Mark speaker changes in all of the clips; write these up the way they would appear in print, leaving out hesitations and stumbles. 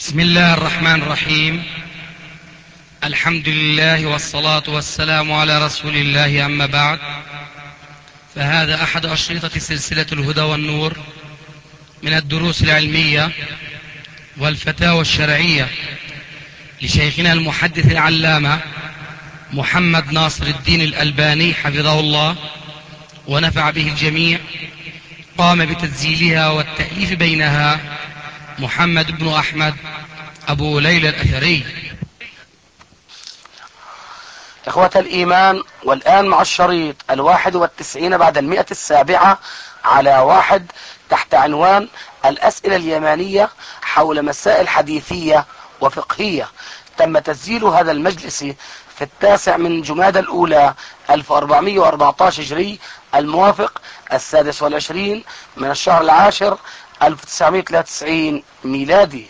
Speaker 1: بسم الله الرحمن الرحيم. الحمد لله والصلاة والسلام على رسول الله، أما بعد، فهذا أحد أشرطة سلسلة الهدى والنور من الدروس العلمية والفتاوى الشرعية لشيخنا المحدث العلامة محمد ناصر الدين الألباني حفظه الله ونفع به الجميع. قام بتسجيلها والتأليف بينها محمد بن أحمد أبو ليلى الأثري.
Speaker 2: إخوة الإيمان، والآن مع الشريط 91 بعد 107 على 1 تحت عنوان الأسئلة اليمانية حول مسائل حديثية وفقهية. تم تسجيل هذا المجلس في 9 من جمادى الأولى 1414 هجري، الموافق 26 من الشهر العاشر 1993 ميلادي.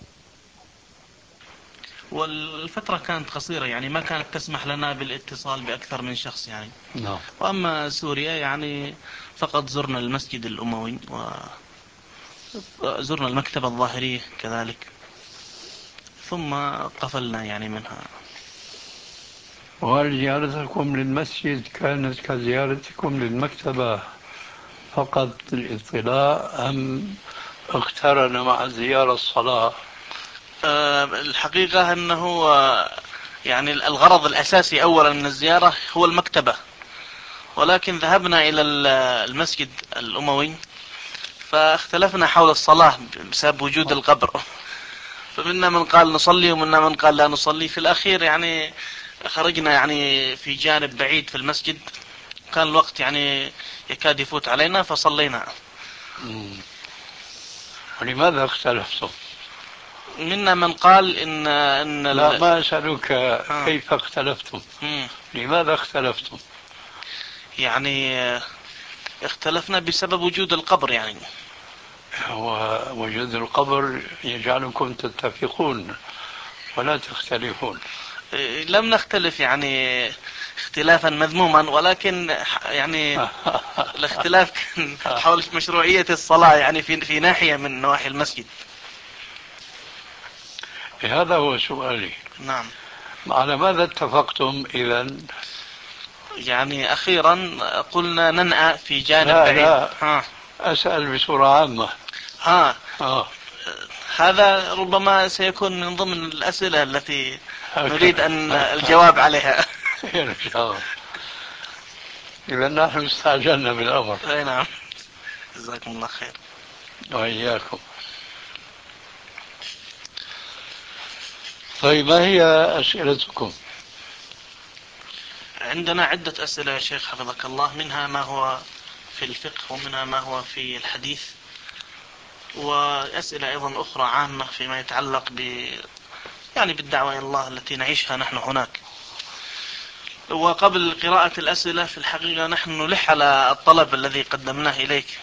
Speaker 3: والفترة كانت قصيرة، يعني ما كانت تسمح لنا بالاتصال بأكثر من شخص يعني.
Speaker 2: نعم.
Speaker 3: وأما سوريا يعني فقط زرنا المسجد الأموي وزرنا المكتبة الظاهرية كذلك، ثم قفلنا يعني منها.
Speaker 4: وهل زيارتكم للمسجد كانت كزيارتكم للمكتبة فقط للاطلاع، أم اقترن مع الزيارة الصلاة؟
Speaker 3: الحقيقة أنه يعني الغرض الأساسي أولا من الزيارة هو المكتبة، ولكن ذهبنا إلى المسجد الأموي فاختلفنا حول الصلاة بسبب وجود القبر، فمنا من قال نصلي ومنا من قال لا نصلي. في الأخير يعني خرجنا يعني في جانب بعيد في المسجد، كان الوقت يعني يكاد يفوت علينا فصلينا.
Speaker 4: ولماذا اختلفتم؟
Speaker 3: منا من قال إن
Speaker 4: لا، ما أسألك كيف اختلفتم، لماذا اختلفتم؟
Speaker 3: يعني اختلفنا بسبب وجود القبر. يعني
Speaker 4: ووجود القبر يجعلكم تتفقون ولا تختلفون.
Speaker 3: لم نختلف يعني اختلافا مذموما، ولكن يعني الاختلاف كان حول مشروعية الصلاة يعني في ناحية من نواحي المسجد.
Speaker 4: هذا هو سؤالي.
Speaker 3: نعم.
Speaker 4: على ماذا اتفقتم إذن؟
Speaker 3: يعني أخيرا قلنا ننأى في جانب بعيد.
Speaker 4: لا. أسأل بصورة عامة.
Speaker 3: هذا ربما سيكون من ضمن الأسئلة التي نريد أن الجواب عليها.
Speaker 4: إن شاء الله. إذا نحن استعجلنا بالأمر.
Speaker 3: أي نعم، جزاكم الله خير.
Speaker 4: وإياكم. طيب، ما هي أسئلتكم؟
Speaker 3: عندنا عدة أسئلة يا شيخ حفظك الله، منها ما هو في الفقه ومنها ما هو في الحديث، وأسئلة أيضا أخرى عامة فيما يتعلق يعني بالدعوة إلى الله التي نعيشها نحن هناك. وقبل قراءة الأسئلة في الحقيقة نحن نلح على الطلب الذي قدمناه إليك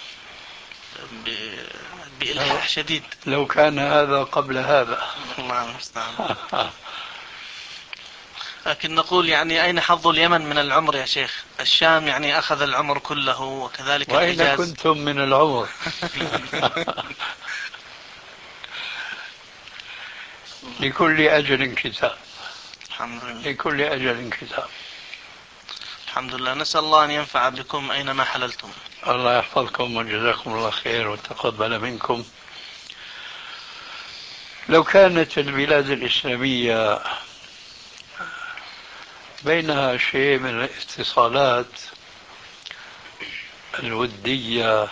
Speaker 3: بإلحاح شديد.
Speaker 4: لو كان هذا قبل هذا.
Speaker 3: الله المستعان. لكن نقول يعني أين حظ اليمن من العمر يا شيخ؟ الشام يعني أخذ العمر كله، وكذلك
Speaker 4: وأين
Speaker 3: الحجاز.
Speaker 4: كنتم من العمر؟ لكل أجل كتاب.
Speaker 3: الحمد لله.
Speaker 4: لكل أجل كتاب.
Speaker 3: الحمد لله. نسأل الله أن ينفع بكم أينما حللتم.
Speaker 4: الله يحفظكم وجزاكم الله خير وتقبل منكم. لو كانت البلاد الإسلامية بينها شيء من الاتصالات الودية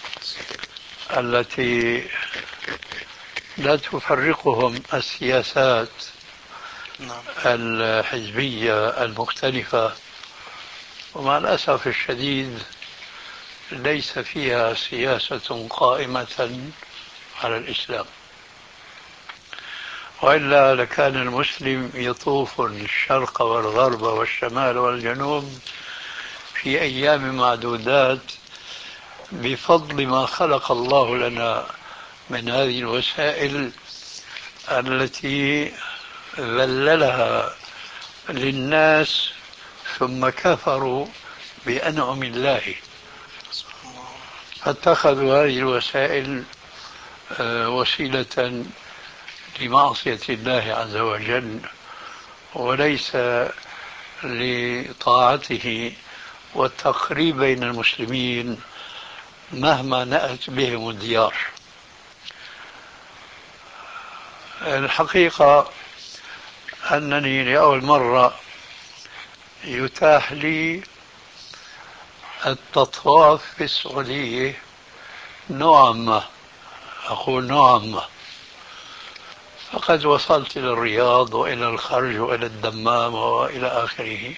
Speaker 4: التي لا تفرقهم السياسات الحزبية المختلفة، ومع الأسف الشديد ليس فيها سياسة قائمة على الإسلام، وإلا لكان المسلم يطوف الشرق والغرب والشمال والجنوب في أيام معدودات بفضل ما خلق الله لنا من هذه الوسائل التي ذللها للناس ثم كفروا بأنعم الله، فاتخذوا هذه الوسائل وسيلة لمعصية الله عز وجل، وليس لطاعته والتقريب بين المسلمين مهما نأت بهم الديار. الحقيقة أنني لأول مرة يتاح لي التطواف في السعودية نوعا ما، أقول نوعا ما، فقد وصلت إلى الرياض وإلى الخرج وإلى الدمام وإلى آخره.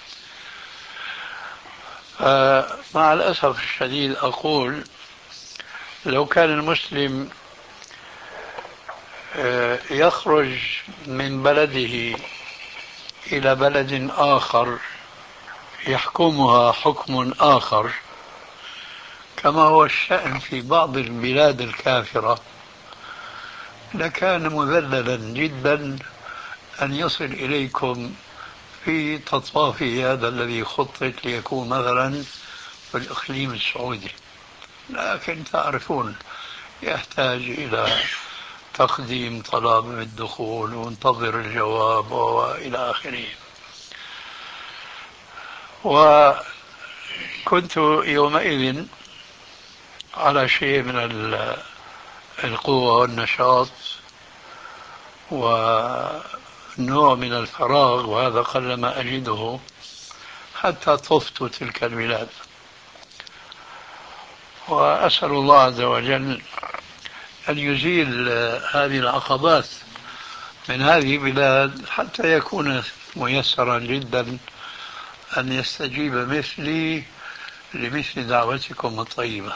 Speaker 4: مع الأسف الشديد أقول لو كان المسلم يخرج من بلده إلى بلد آخر يحكمها حكم آخر كما هو الشأن في بعض البلاد الكافرة، لكان مذللا جدا أن يصل إليكم في تطوافه هذا الذي خطط ليكون مثلا في الإقليم السعودي. لكن تعرفون يحتاج إلى تقديم طلب بالدخول وانتظر الجواب وإلى آخره. وكنت يومئذ على شيء من القوة والنشاط ونوع من الفراغ، وهذا قلما أجده حتى طفت تلك البلاد. وأسأل الله عز وجل أن يزيل هذه العقبات من هذه البلاد حتى يكون ميسرا جدا أن يستجيب مثلي لمثل دعوتكم الطيبة.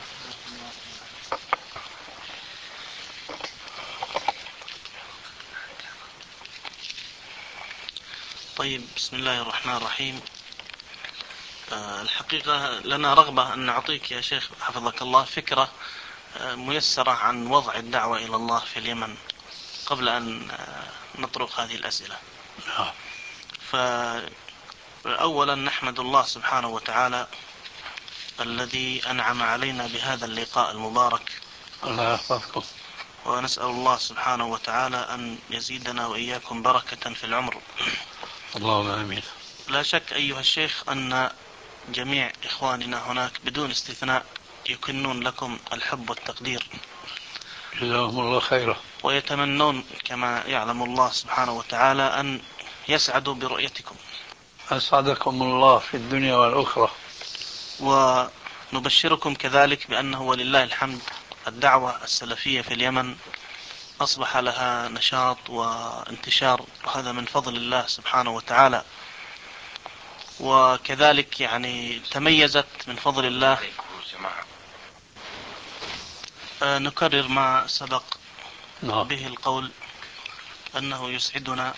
Speaker 3: طيب، بسم الله الرحمن الرحيم. الحقيقة لنا رغبة أن نعطيك يا شيخ حفظك الله فكرة ميسرة عن وضع الدعوة إلى الله في اليمن قبل أن نطرق هذه الأسئلة. فأولا نحمد الله سبحانه وتعالى الذي أنعم علينا بهذا اللقاء المبارك،
Speaker 4: الله يحفظكم،
Speaker 3: ونسأل الله سبحانه وتعالى أن يزيدنا وإياكم بركة في العمر.
Speaker 4: اللهم آمين.
Speaker 3: لا شك أيها الشيخ أن جميع إخواننا هناك بدون استثناء يكنون لكم الحب والتقدير،
Speaker 4: جزاهم الله خيرا،
Speaker 3: ويتمنون كما يعلم الله سبحانه وتعالى أن يسعدوا برؤيتكم.
Speaker 4: أسعدكم الله في الدنيا والأخرى.
Speaker 3: ونبشركم كذلك بأنه ولله الحمد الدعوة السلفية في اليمن أصبح لها نشاط وانتشار، وهذا من فضل الله سبحانه وتعالى. وكذلك يعني تميزت من فضل الله. نكرر ما سبق به القول أنه يسعدنا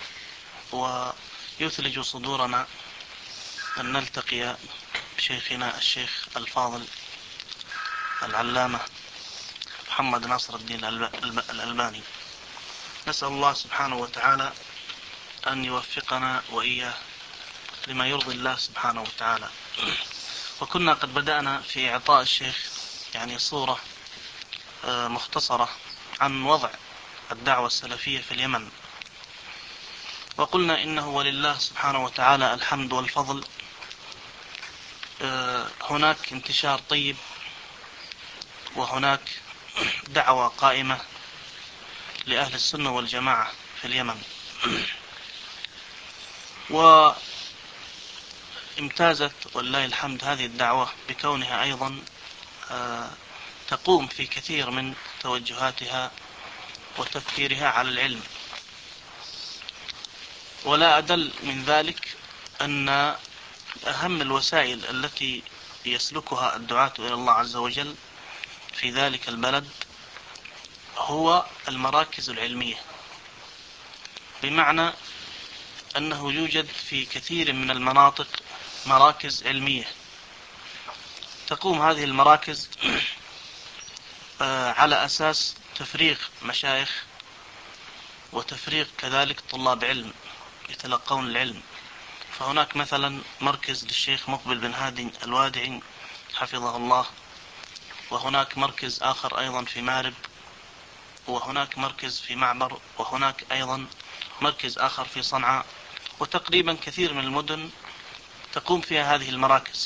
Speaker 3: ويثلج صدورنا أن نلتقي بشيخنا الشيخ الفاضل العلامة محمد ناصر الدين الألباني. نسأل الله سبحانه وتعالى أن يوفقنا وإياه لما يرضي الله سبحانه وتعالى. وكنا قد بدأنا في إعطاء الشيخ يعني صورة مختصرة عن وضع الدعوة السلفية في اليمن، وقلنا إنه ولله سبحانه وتعالى الحمد والفضل. هناك انتشار طيب، وهناك دعوة قائمة لأهل السنة والجماعة في اليمن. وامتازت ولله الحمد هذه الدعوة بكونها أيضا تقوم في كثير من توجهاتها وتفكيرها على العلم. ولا أدل من ذلك أن أهم الوسائل التي يسلكها الدعاة إلى الله عز وجل في ذلك البلد هو المراكز العلمية، بمعنى أنه يوجد في كثير من المناطق مراكز علمية. تقوم هذه المراكز على أساس تفريغ مشايخ وتفريغ كذلك طلاب علم يتلقون العلم. فهناك مثلا مركز للشيخ مقبل بن هادي الوادعي حفظه الله، وهناك مركز آخر أيضا في مارب، وهناك مركز في معبر، وهناك أيضا مركز آخر في صنعاء، وتقريبا كثير من المدن تقوم فيها هذه المراكز،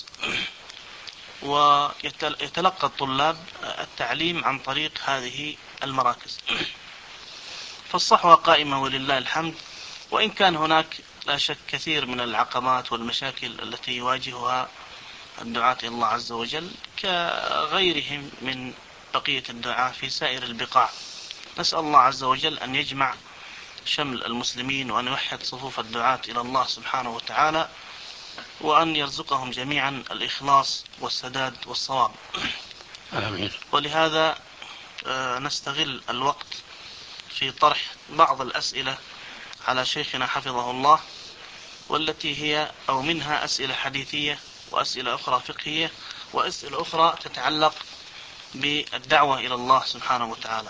Speaker 3: ويتلقى الطلاب التعليم عن طريق هذه المراكز. فالصحوة قائمة ولله الحمد، وإن كان هناك لا شك كثير من العقبات والمشاكل التي يواجهها الدعاة إلى الله عز وجل كغيرهم من بقية الدعاة في سائر البقاع. نسأل الله عز وجل أن يجمع شمل المسلمين، وأن يوحد صفوف الدعاة إلى الله سبحانه وتعالى، وأن يرزقهم جميعا الإخلاص والسداد والصواب.
Speaker 4: آمين.
Speaker 3: ولهذا نستغل الوقت في طرح بعض الأسئلة على شيخنا حفظه الله، والتي هي أو منها أسئلة حديثية، وأسئلة أخرى فقهية، وأسئلة أخرى تتعلق بالدعوة إلى الله سبحانه وتعالى.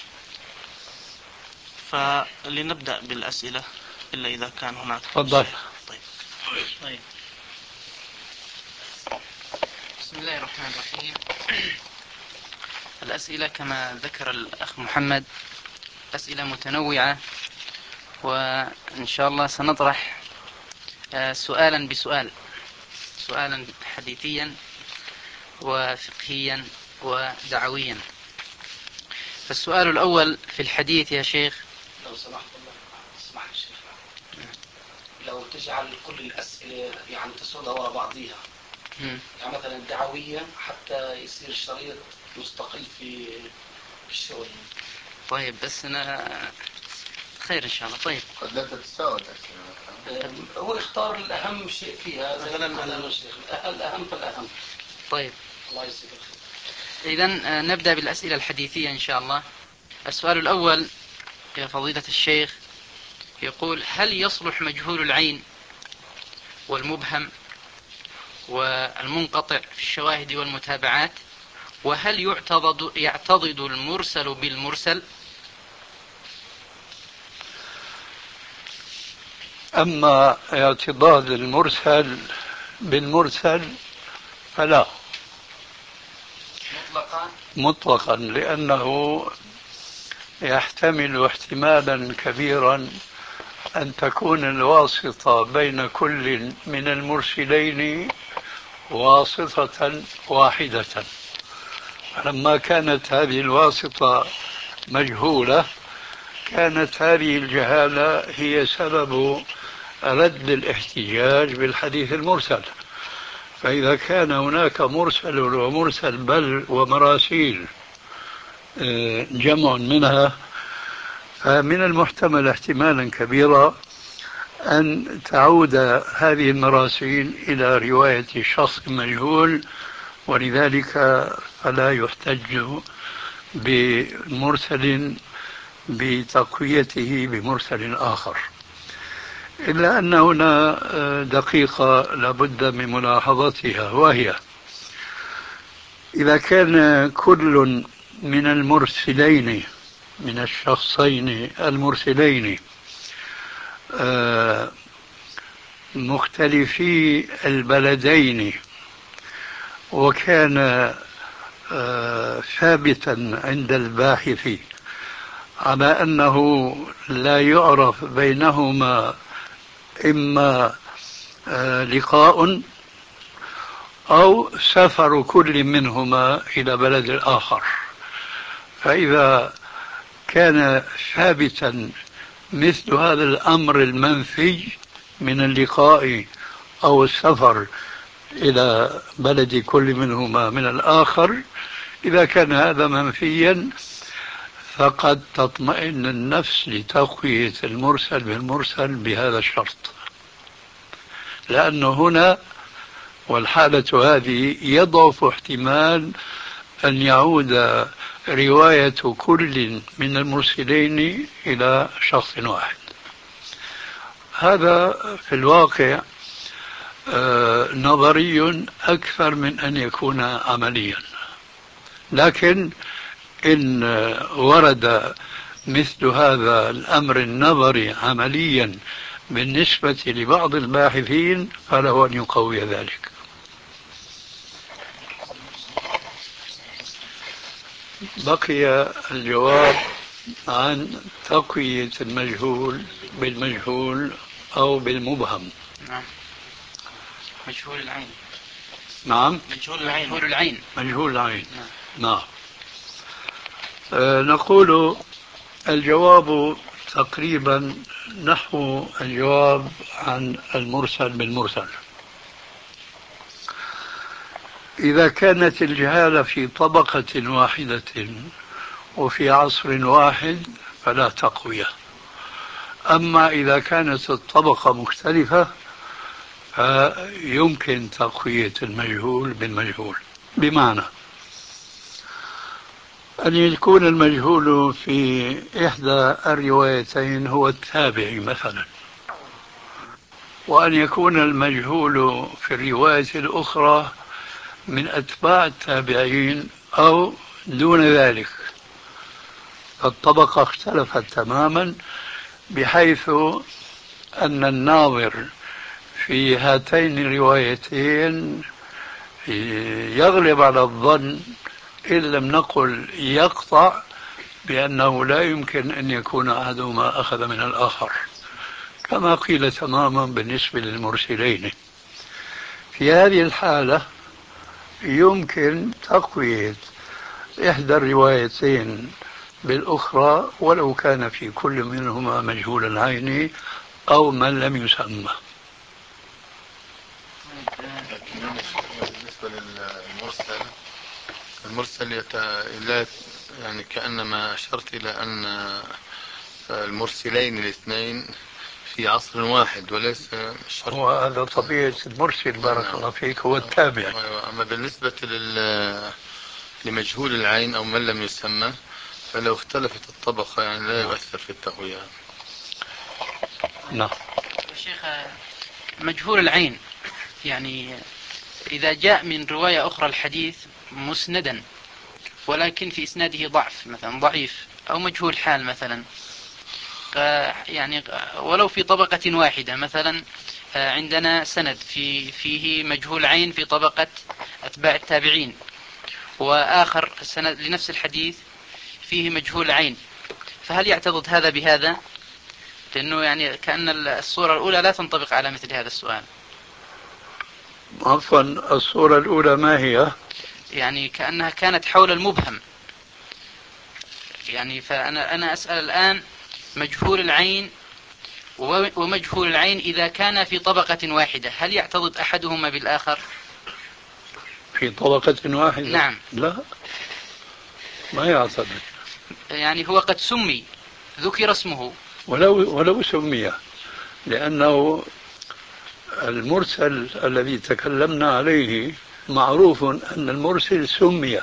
Speaker 3: فلنبدأ بالأسئلة إلا إذا كان هناك
Speaker 4: تفضل.
Speaker 3: طيب.
Speaker 1: بسم الله الرحمن الرحيم. الأسئلة كما ذكر الأخ محمد أسئلة متنوعة، وإن شاء الله سنطرح سؤالا بسؤال، سؤالا حديثيا وفقهيا ودعويا. فالسؤال الأول في الحديث يا شيخ،
Speaker 2: لو سمحت اسمح لي شيخ، لو تجعل كل الأسئلة يعني تسردها وراء بعضيها، يعني مثلا دعويا حتى يصير الشريط مستقل في الشغل.
Speaker 1: طيب بس أنا خير إن شاء الله. طيب
Speaker 5: قد لا تتساوى
Speaker 2: هو اختار الأهم شيء فيها،
Speaker 3: مثلا
Speaker 2: الأهم فالأهم.
Speaker 1: طيب
Speaker 2: الله يجزيك الخير.
Speaker 1: إذن نبدأ بالأسئلة الحديثية إن شاء الله. السؤال الأول يا فضيلة الشيخ يقول: هل يصلح مجهول العين والمبهم والمنقطع في الشواهد والمتابعات؟ وهل يعتضد المرسل بالمرسل؟
Speaker 4: أما اعتضاد المرسل بالمرسل فلا مطلقا، لأنه يحتمل احتمالا كبيرا أن تكون الواسطة بين كل من المرسلين واسطة واحدة. فلما كانت هذه الواسطة مجهولة كانت هذه الجهالة هي سبب رد الاحتجاج بالحديث المرسل. فإذا كان هناك مرسل ومرسل بل ومراسيل جمع منها، فمن المحتمل احتمالا كبيرا أن تعود هذه المراسيل إلى رواية شخص مجهول، ولذلك فلا يحتج بمرسل بتقويته بمرسل آخر. إلا أن هنا دقيقة لابد من ملاحظتها، وهي إذا كان كل من المرسلين من الشخصين المرسلين مختلفي البلدين، وكان ثابتا عند الباحث على أنه لا يعرف بينهما إما لقاء أو سفر كل منهما إلى بلد آخر، فإذا كان ثابتا مثل هذا الأمر المنفي من اللقاء أو السفر إلى بلد كل منهما من الآخر، إذا كان هذا منفيا فقد تطمئن النفس لتقوية المرسل بالمرسل بهذا الشرط، لأنه هنا والحالة هذه يضعف احتمال أن يعود رواية كل من المرسلين إلى شخص واحد. هذا في الواقع نظري أكثر من أن يكون عمليا، لكن إن ورد مثل هذا الأمر النظري عمليا بالنسبة لبعض الباحثين فله أن يقوي ذلك. بقي الجواب عن تقوية المجهول بالمجهول أو بالمبهم.
Speaker 1: نعم. مجهول العين.
Speaker 4: نعم.
Speaker 1: مجهول العين.
Speaker 4: مجهول العين.
Speaker 1: نعم.
Speaker 4: نقول الجواب تقريبا نحو الجواب عن المرسل بالمرسل. إذا كانت الجهالة في طبقة واحدة وفي عصر واحد فلا تقوية. أما إذا كانت الطبقة مختلفة فيمكن تقوية المجهول بالمجهول، بمعنى أن يكون المجهول في إحدى الروايتين هو التابعي مثلا، وأن يكون المجهول في الرواية الأخرى من أتباع التابعين أو دون ذلك. الطبقة اختلفت تماما بحيث أن الناظر في هاتين الروايتين يغلب على الظن، إن لم نقل يقطع، بأنه لا يمكن أن يكون أحدهما أخذ من الآخر، كما قيل تماما بالنسبة للمرسلين. في هذه الحالة يمكن تقوية إحدى الروايتين بالأخرى ولو كان في كل منهما مجهول العين أو من لم يسمى.
Speaker 5: بالنسبة للمرسل، المرسل يعني كأنما أشرت إلى أن المرسلين الاثنين في عصر واحد وليس الشرط.
Speaker 4: وهذا طبيعة المرسل بارك الله فيك، هو التابع.
Speaker 5: أما بالنسبة لمجهول العين أو من لم يسمى فلو اختلفت الطبقة يعني لا يؤثر في التقوية.
Speaker 4: نعم.
Speaker 1: شيخ، مجهول العين يعني إذا جاء من رواية أخرى الحديث مسندا ولكن في إسناده ضعف، مثلا ضعيف أو مجهول حال مثلا، يعني ولو في طبقة واحدة، مثلا عندنا سند فيه مجهول عين في طبقة أتباع التابعين، وآخر سند لنفس الحديث فيه مجهول عين، فهل يعتضد هذا بهذا؟ لأنه يعني كأن الصورة الأولى لا تنطبق على مثل هذا السؤال.
Speaker 4: عفوا، الصورة الأولى ما هي؟
Speaker 1: يعني كأنها كانت حول المبهم، يعني فأنا أسأل الآن مجهول العين ومجهول العين إذا كان في طبقة واحدة هل يعتضد أحدهما بالآخر؟
Speaker 4: في طبقة واحدة؟
Speaker 1: نعم.
Speaker 4: لا، ما يعتضد.
Speaker 1: يعني هو قد سمي، ذكر اسمه
Speaker 4: ولو سمي، لأنه المرسل الذي تكلمنا عليه معروف أن المرسل سمي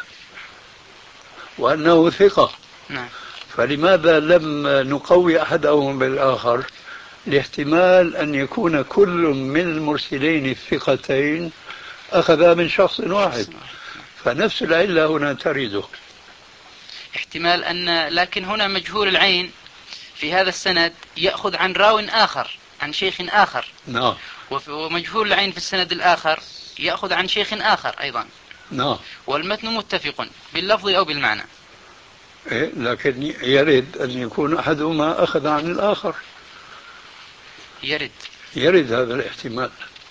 Speaker 4: وأنه ثقة.
Speaker 1: نعم.
Speaker 4: فلماذا لم نقوي أحدهم بالآخر؟ لاحتمال أن يكون كل من المرسلين الثقتين أخذا من شخص واحد، فنفس العلة هنا ترد.
Speaker 1: احتمال أن، لكن هنا مجهول العين في هذا السند يأخذ عن راو آخر عن شيخ آخر.
Speaker 4: نعم.
Speaker 1: ومجهول العين في السند الآخر يأخذ عن شيخ آخر أيضا.
Speaker 4: نعم.
Speaker 1: والمتن متفق باللفظ أو بالمعنى.
Speaker 4: إيه، لكن يرد أن يكون أحدهما أخذ عن الآخر. يرد هذا الاحتمال.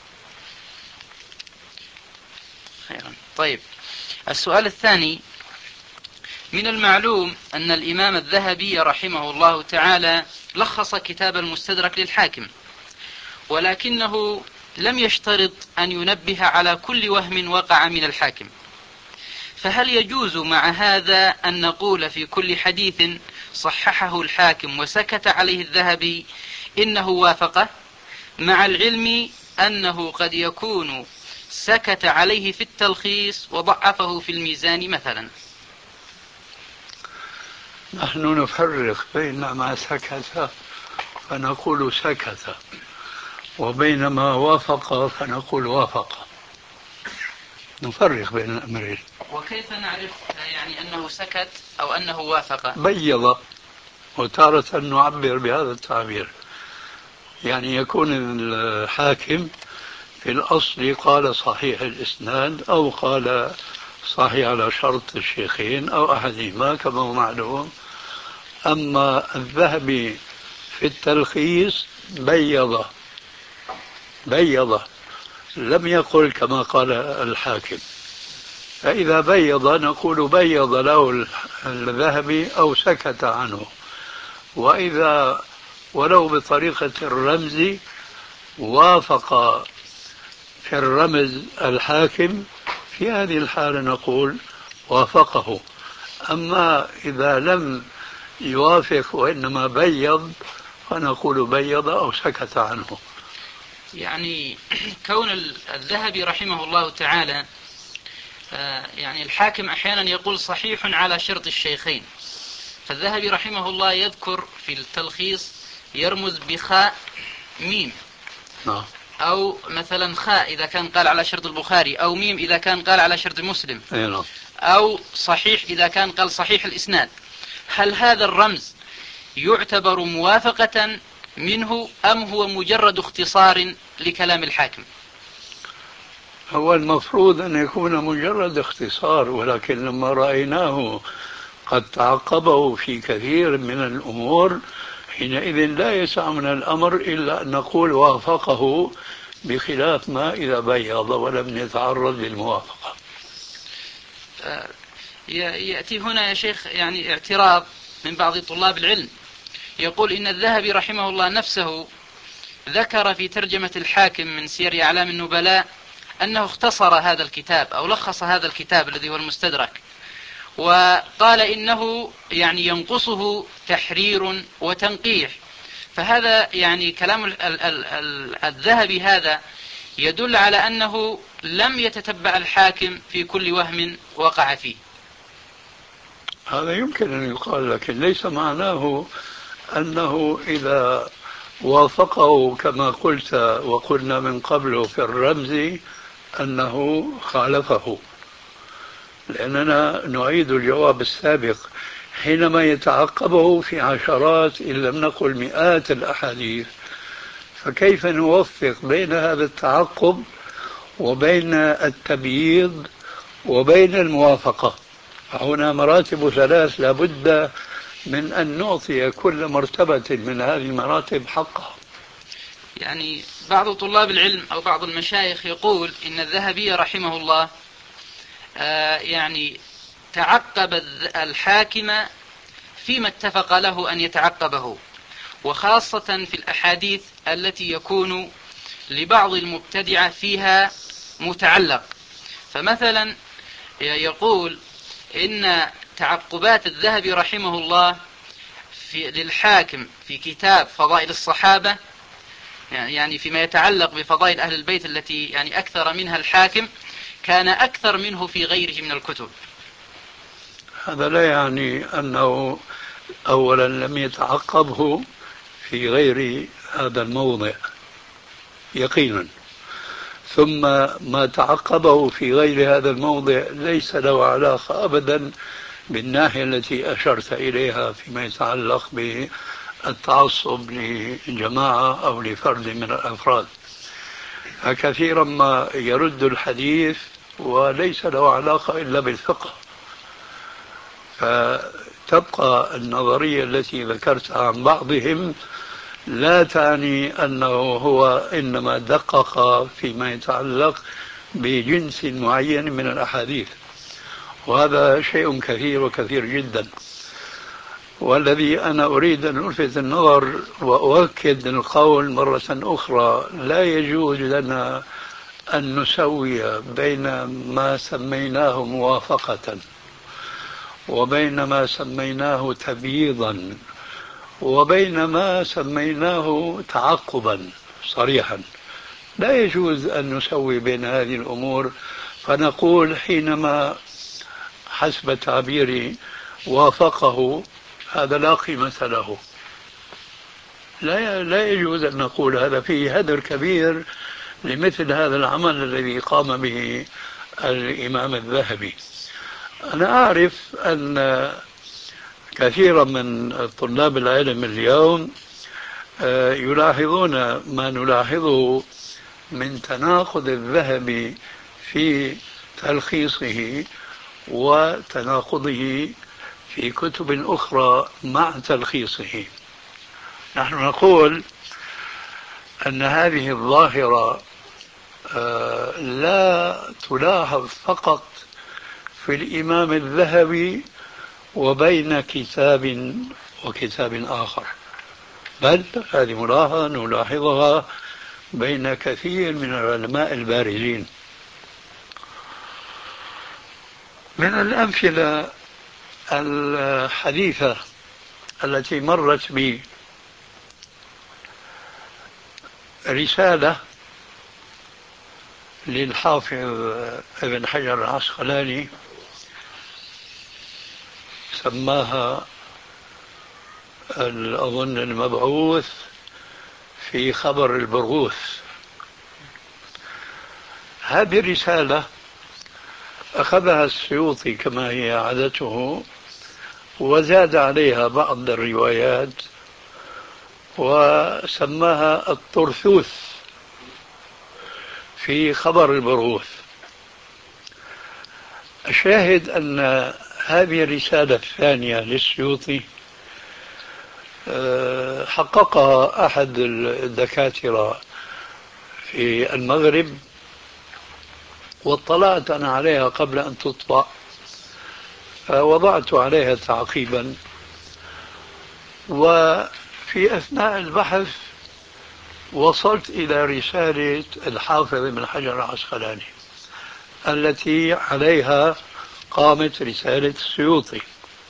Speaker 1: خيرا. طيب، السؤال الثاني: من المعلوم أن الإمام الذهبي رحمه الله تعالى لخص كتاب المستدرك للحاكم، ولكنه لم يشترط أن ينبه على كل وهم وقع من الحاكم، فهل يجوز مع هذا أن نقول في كل حديث صححه الحاكم وسكت عليه الذهبي إنه وافقه، مع العلم أنه قد يكون سكت عليه في التلخيص وضعفه في الميزان مثلا؟
Speaker 4: نحن نفرق بين ما سكت فنقول سكت وبين ما وافق فنقول وافق، نفرق بين الأمرين.
Speaker 1: وكيف نعرف يعني أنه سكت أو أنه وافق؟
Speaker 4: بيض، وتارة نعبر بهذا التعبير، يعني يكون الحاكم في الأصل قال صحيح الإسناد أو قال صحيح على شرط الشيخين أو أحدهما كما هو معلوم، أما الذهبي في التلخيص بيض لم يقل كما قال الحاكم. فإذا بيض نقول بيض له الذهبي أو سكت عنه. وإذا ولو بطريقة الرمز وافق في الرمز الحاكم، في هذه الحالة نقول وافقه. أما إذا لم يوافق وإنما بيض فنقول بيض أو سكت عنه.
Speaker 1: يعني كون الذهبي رحمه الله تعالى يعني الحاكم أحيانا يقول صحيح على شرط الشيخين، فالذهبي رحمه الله يذكر في التلخيص يرمز بخاء ميم، أو مثلا خاء إذا كان قال على شرط البخاري، أو ميم إذا كان قال على شرط مسلم، أو صحيح إذا كان قال صحيح الإسناد. هل هذا الرمز يعتبر موافقة منه أم هو مجرد اختصار لكلام الحاكم؟
Speaker 4: هو المفروض أن يكون مجرد اختصار، ولكن لما رأيناه قد تعقبه في كثير من الأمور حينئذ لا يسع من الأمر إلا أن نقول وافقه، بخلاف ما إذا بيض ولم يتعرض للموافقة.
Speaker 1: يأتي هنا يا شيخ يعني اعتراض من بعض طلاب العلم، يقول إن الذهبي رحمه الله نفسه ذكر في ترجمة الحاكم من سير أعلام النبلاء أنه اختصر هذا الكتاب أو لخص هذا الكتاب الذي هو المستدرك، وقال إنه يعني ينقصه تحرير وتنقيح. فهذا يعني كلام الذهبي هذا يدل على أنه لم يتتبع الحاكم في كل وهم وقع فيه.
Speaker 4: هذا يمكن أن يقال، لكن ليس معناه أنه إذا وافقه كما قلت وقلنا من قبل في الرمز أنه خالفه، لأننا نعيد الجواب السابق. حينما يتعقبه في عشرات إن لم نقل مئات الأحاديث، فكيف نوفق بين هذا التعقب وبين التبييض وبين الموافقة؟ هنا مراتب ثلاث لابد من أن نعطي كل مرتبة من هذه المراتب حقها.
Speaker 1: يعني بعض طلاب العلم أو بعض المشايخ يقول إن الذهبي رحمه الله يعني تعقب الحاكم فيما اتفق له أن يتعقبه، وخاصة في الأحاديث التي يكون لبعض المبتدعة فيها متعلق. فمثلا يقول إن تعقبات الذهبي رحمه الله للحاكم في كتاب فضائل الصحابة، يعني فيما يتعلق بفضائل أهل البيت التي يعني أكثر منها الحاكم، كان أكثر منه في غيره من الكتب.
Speaker 4: هذا لا يعني أنه أولا لم يتعقبه في غير هذا الموضع يقينا، ثم ما تعقبه في غير هذا الموضع ليس له علاقة أبدا بالناحية التي أشرت إليها فيما يتعلق بالتعصب لجماعة أو لفرد من الأفراد. فكثيرا ما يرد الحديث وليس له علاقة إلا بالفقه. فتبقى النظرية التي ذكرتها عن بعضهم لا تعني أنه هو إنما دقق فيما يتعلق بجنس معين من الأحاديث، وهذا شيء كثير وكثير جدا. والذي أنا أريد أن ألفت النظر وأؤكد القول مرة أخرى، لا يجوز لنا أن نسوي بين ما سميناه موافقة وبين ما سميناه تبييضا وبين ما سميناه تعقبا صريحا. لا يجوز أن نسوي بين هذه الأمور، فنقول حينما حسب تعبيري وافقه هذا لا قيمة له. لا يجوز أن نقول هذا، فيه هدر كبير لمثل هذا العمل الذي قام به الإمام الذهبي. أنا أعرف أن كثيرا من طلاب العلم اليوم يلاحظون ما نلاحظه من تناقض الذهبي في تلخيصه وتناقضه في كتب أخرى مع تلخيصه. نحن نقول أن هذه الظاهرة لا تلاحظ فقط في الإمام الذهبي وبين كتاب وكتاب آخر، بل هذه ملاحظة نلاحظها بين كثير من العلماء البارزين. من الأمثلة الحديثة التي مرت بي رسالة للحافظ ابن حجر العسقلاني سماها أظن المبعوث في خبر البرغوث. هذه الرسالة أخذها السيوطي كما هي عادته وزاد عليها بعض الروايات وسماها الطرثوث في خبر البرغوث. الشاهد أن هذه الرسالة الثانية للسيوطي حققها أحد الدكاترة في المغرب، واطلعت أنا عليها قبل أن تطبع، فوضعت عليها تعقيبا. وفي أثناء البحث وصلت إلى رسالة الحافظ ابن حجر العسقلاني التي عليها قامت رسالة السيوطي،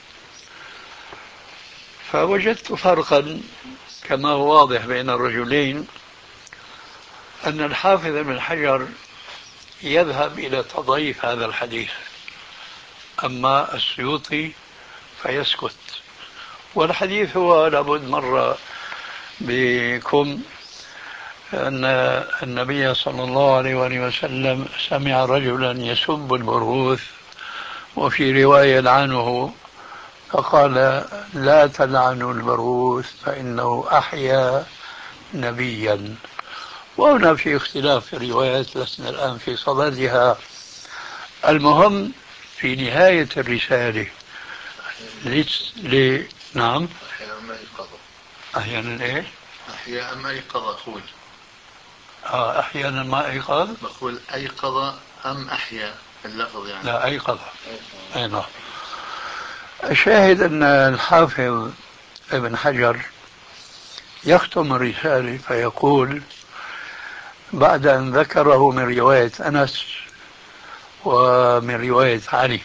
Speaker 4: فوجدت فرقا كما هو واضح بين الرجلين، أن الحافظ ابن حجر يذهب إلى تضعيف هذا الحديث، أما السيوطي فيسكت. والحديث هو لابد مرة بكم أن النبي صلى الله عليه وآله وسلم سمع رجلا يسب البرغوث، وفي رواية لعنه فقال: لا تلعنوا البرغوث فإنه أحيا نبيا. وهنا في اختلاف في الروايات، لسنا الآن في صددها. المهم في نهاية الرسالة نعم.
Speaker 5: أحيانا ما يقظ.
Speaker 4: أحيانا إيه؟
Speaker 5: أحيانا ما يقظ أقول.
Speaker 4: أحيانا ما أيقظ.
Speaker 5: بقول أيقظ أم أحيا اللفظ يعني.
Speaker 4: لا أيقظ. أي نعم. الشاهد أن الحافظ ابن حجر يختم الرسالة فيقول بعد أن ذكره من رواية أنس ومن رواية علي،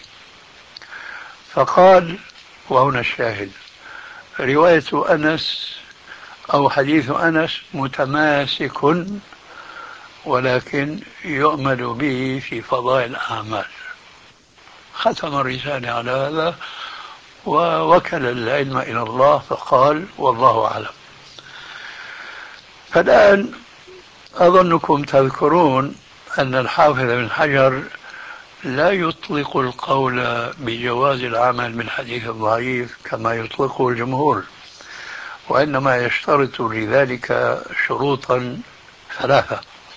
Speaker 4: فقال، وهنا الشاهد: رواية أنس أو حديث أنس متماسك ولكن يؤمل به في فضائل الأعمال. ختم الرسالة على هذا ووكل العلم إلى الله فقال: والله أعلم. فالآن أظنكم تذكرون أن الحافظ بن حجر لا يطلق القول بجواز العمل بالحديث الضعيف كما يطلقه الجمهور، وإنما يشترط لذلك شروطا ثلاثة.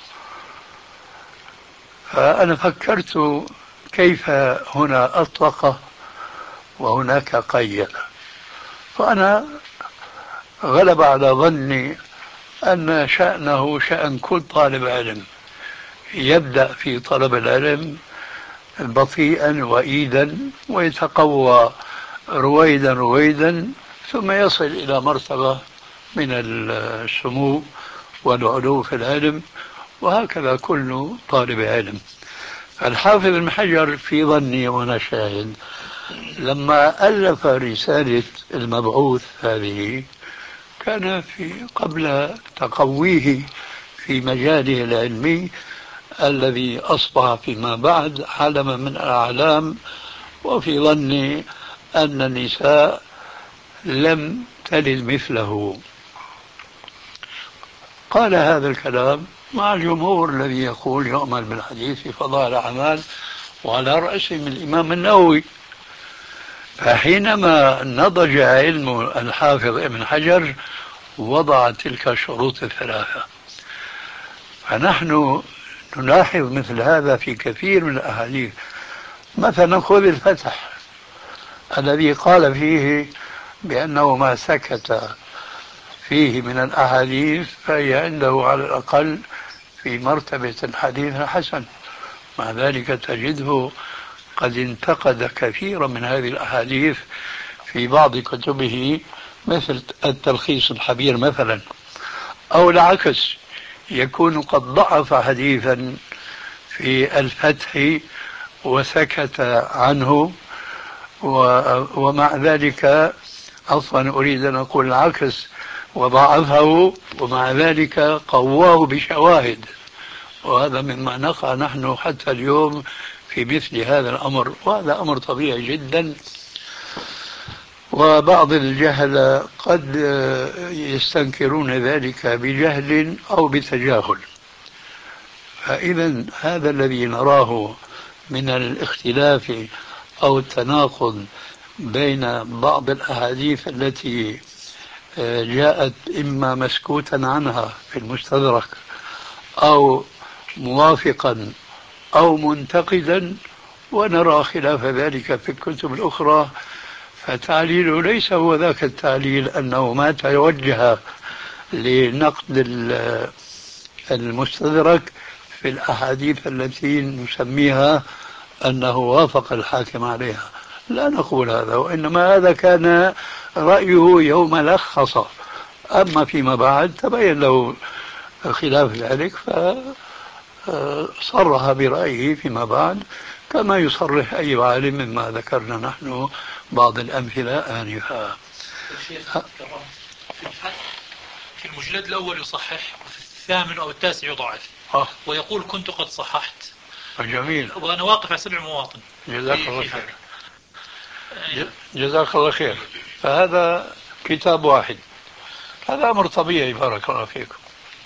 Speaker 4: فأنا فكرت كيف هنا أطلق وهناك قيد، فأنا غلب على ظني أن شأنه شأن كل طالب علم، يبدأ في طلب العلم بطيئا وإيدا ويتقوى رويدا رويدا ثم يصل إلى مرتبة من السمو والعلو في العلم، وهكذا كل طالب علم. الحافظ ابن حجر في ظني وأنا شاهد لما ألف رسالة المبعوث هذه كان في قبل تقويه في مجاله العلمي الذي أصبح فيما بعد علما من الأعلام، وفي ظني أن النساء لم تلد مثله. قال هذا الكلام مع الجمهور الذي يقول يؤمل بالحديث في فضائل الأعمال، وعلى رأسهم الإمام النووي. فحينما نضج علم الحافظ ابن حجر وضع تلك الشروط الثلاثة. فنحن نلاحظ مثل هذا في كثير من الأحاديث. مثلا خذ الفتح، الذي قال فيه بأنه ما سكت فيه من الأحاديث فهي عنده على الأقل في مرتبة الحديث الحسن. مع ذلك تجده قد انتقد كثيرا من هذه الأحاديث في بعض كتبه، مثل التلخيص الحبير مثلا، أو العكس، يكون قد ضعف حديثا في الفتح وسكت عنه، ومع ذلك عفوا أريد أن أقول العكس، وضعفه ومع ذلك قواه بشواهد. وهذا مما نقع نحن حتى اليوم في مثل هذا الأمر، وهذا أمر طبيعي جدا. وبعض الجهل قد يستنكرون ذلك بجهل أو بتجاهل. فإذا هذا الذي نراه من الاختلاف أو التناقض بين بعض الأحاديث التي جاءت إما مسكوتا عنها في المستدرك أو موافقا أو منتقدا، ونرى خلاف ذلك في الكتب الأخرى، فتعليله ليس هو ذاك التعليل أنه ما توجه لنقد المستدرك في الأحاديث التي نسميها أنه وافق الحاكم عليها. لا نقول هذا، وإنما هذا كان رأيه يوم لخص. أما فيما بعد تبين له خلاف ذلك فصرح برأيه فيما بعد، كما يصرح أي عالم مما ذكرنا نحن بعض الأمثلة آنفا.
Speaker 6: في الفتح في المجلد الأول يصحح، وفي الثامن أو التاسع يضعف، ويقول كنت قد صححت.
Speaker 4: جميل.
Speaker 6: وأنا واقف على 7 مواطن.
Speaker 4: جزاك الله خير. جزاك الله خير. فهذا كتاب واحد، هذا أمر طبيعي. بارك الله فيكم.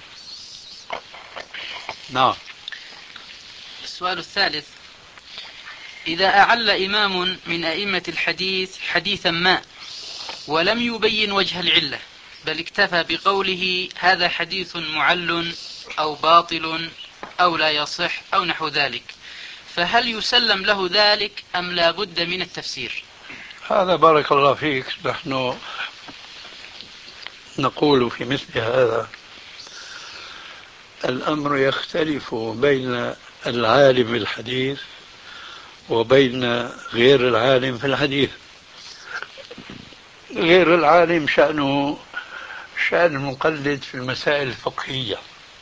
Speaker 4: نعم.
Speaker 1: السؤال الثالث: إذا أعل إمام من أئمة الحديث حديثا ما ولم يبين وجه العلة، بل اكتفى بقوله هذا حديث معل أو باطل أو لا يصح أو نحو ذلك، فهل يسلم له ذلك أم لا بد من التفسير؟
Speaker 4: هذا بارك الله فيك نحن نقول في مثل هذا الأمر يختلف بين العالم بالحديث وبين غير العالم في الحديث. غير العالم شأنه شأن المقلد في المسائل الفقهية.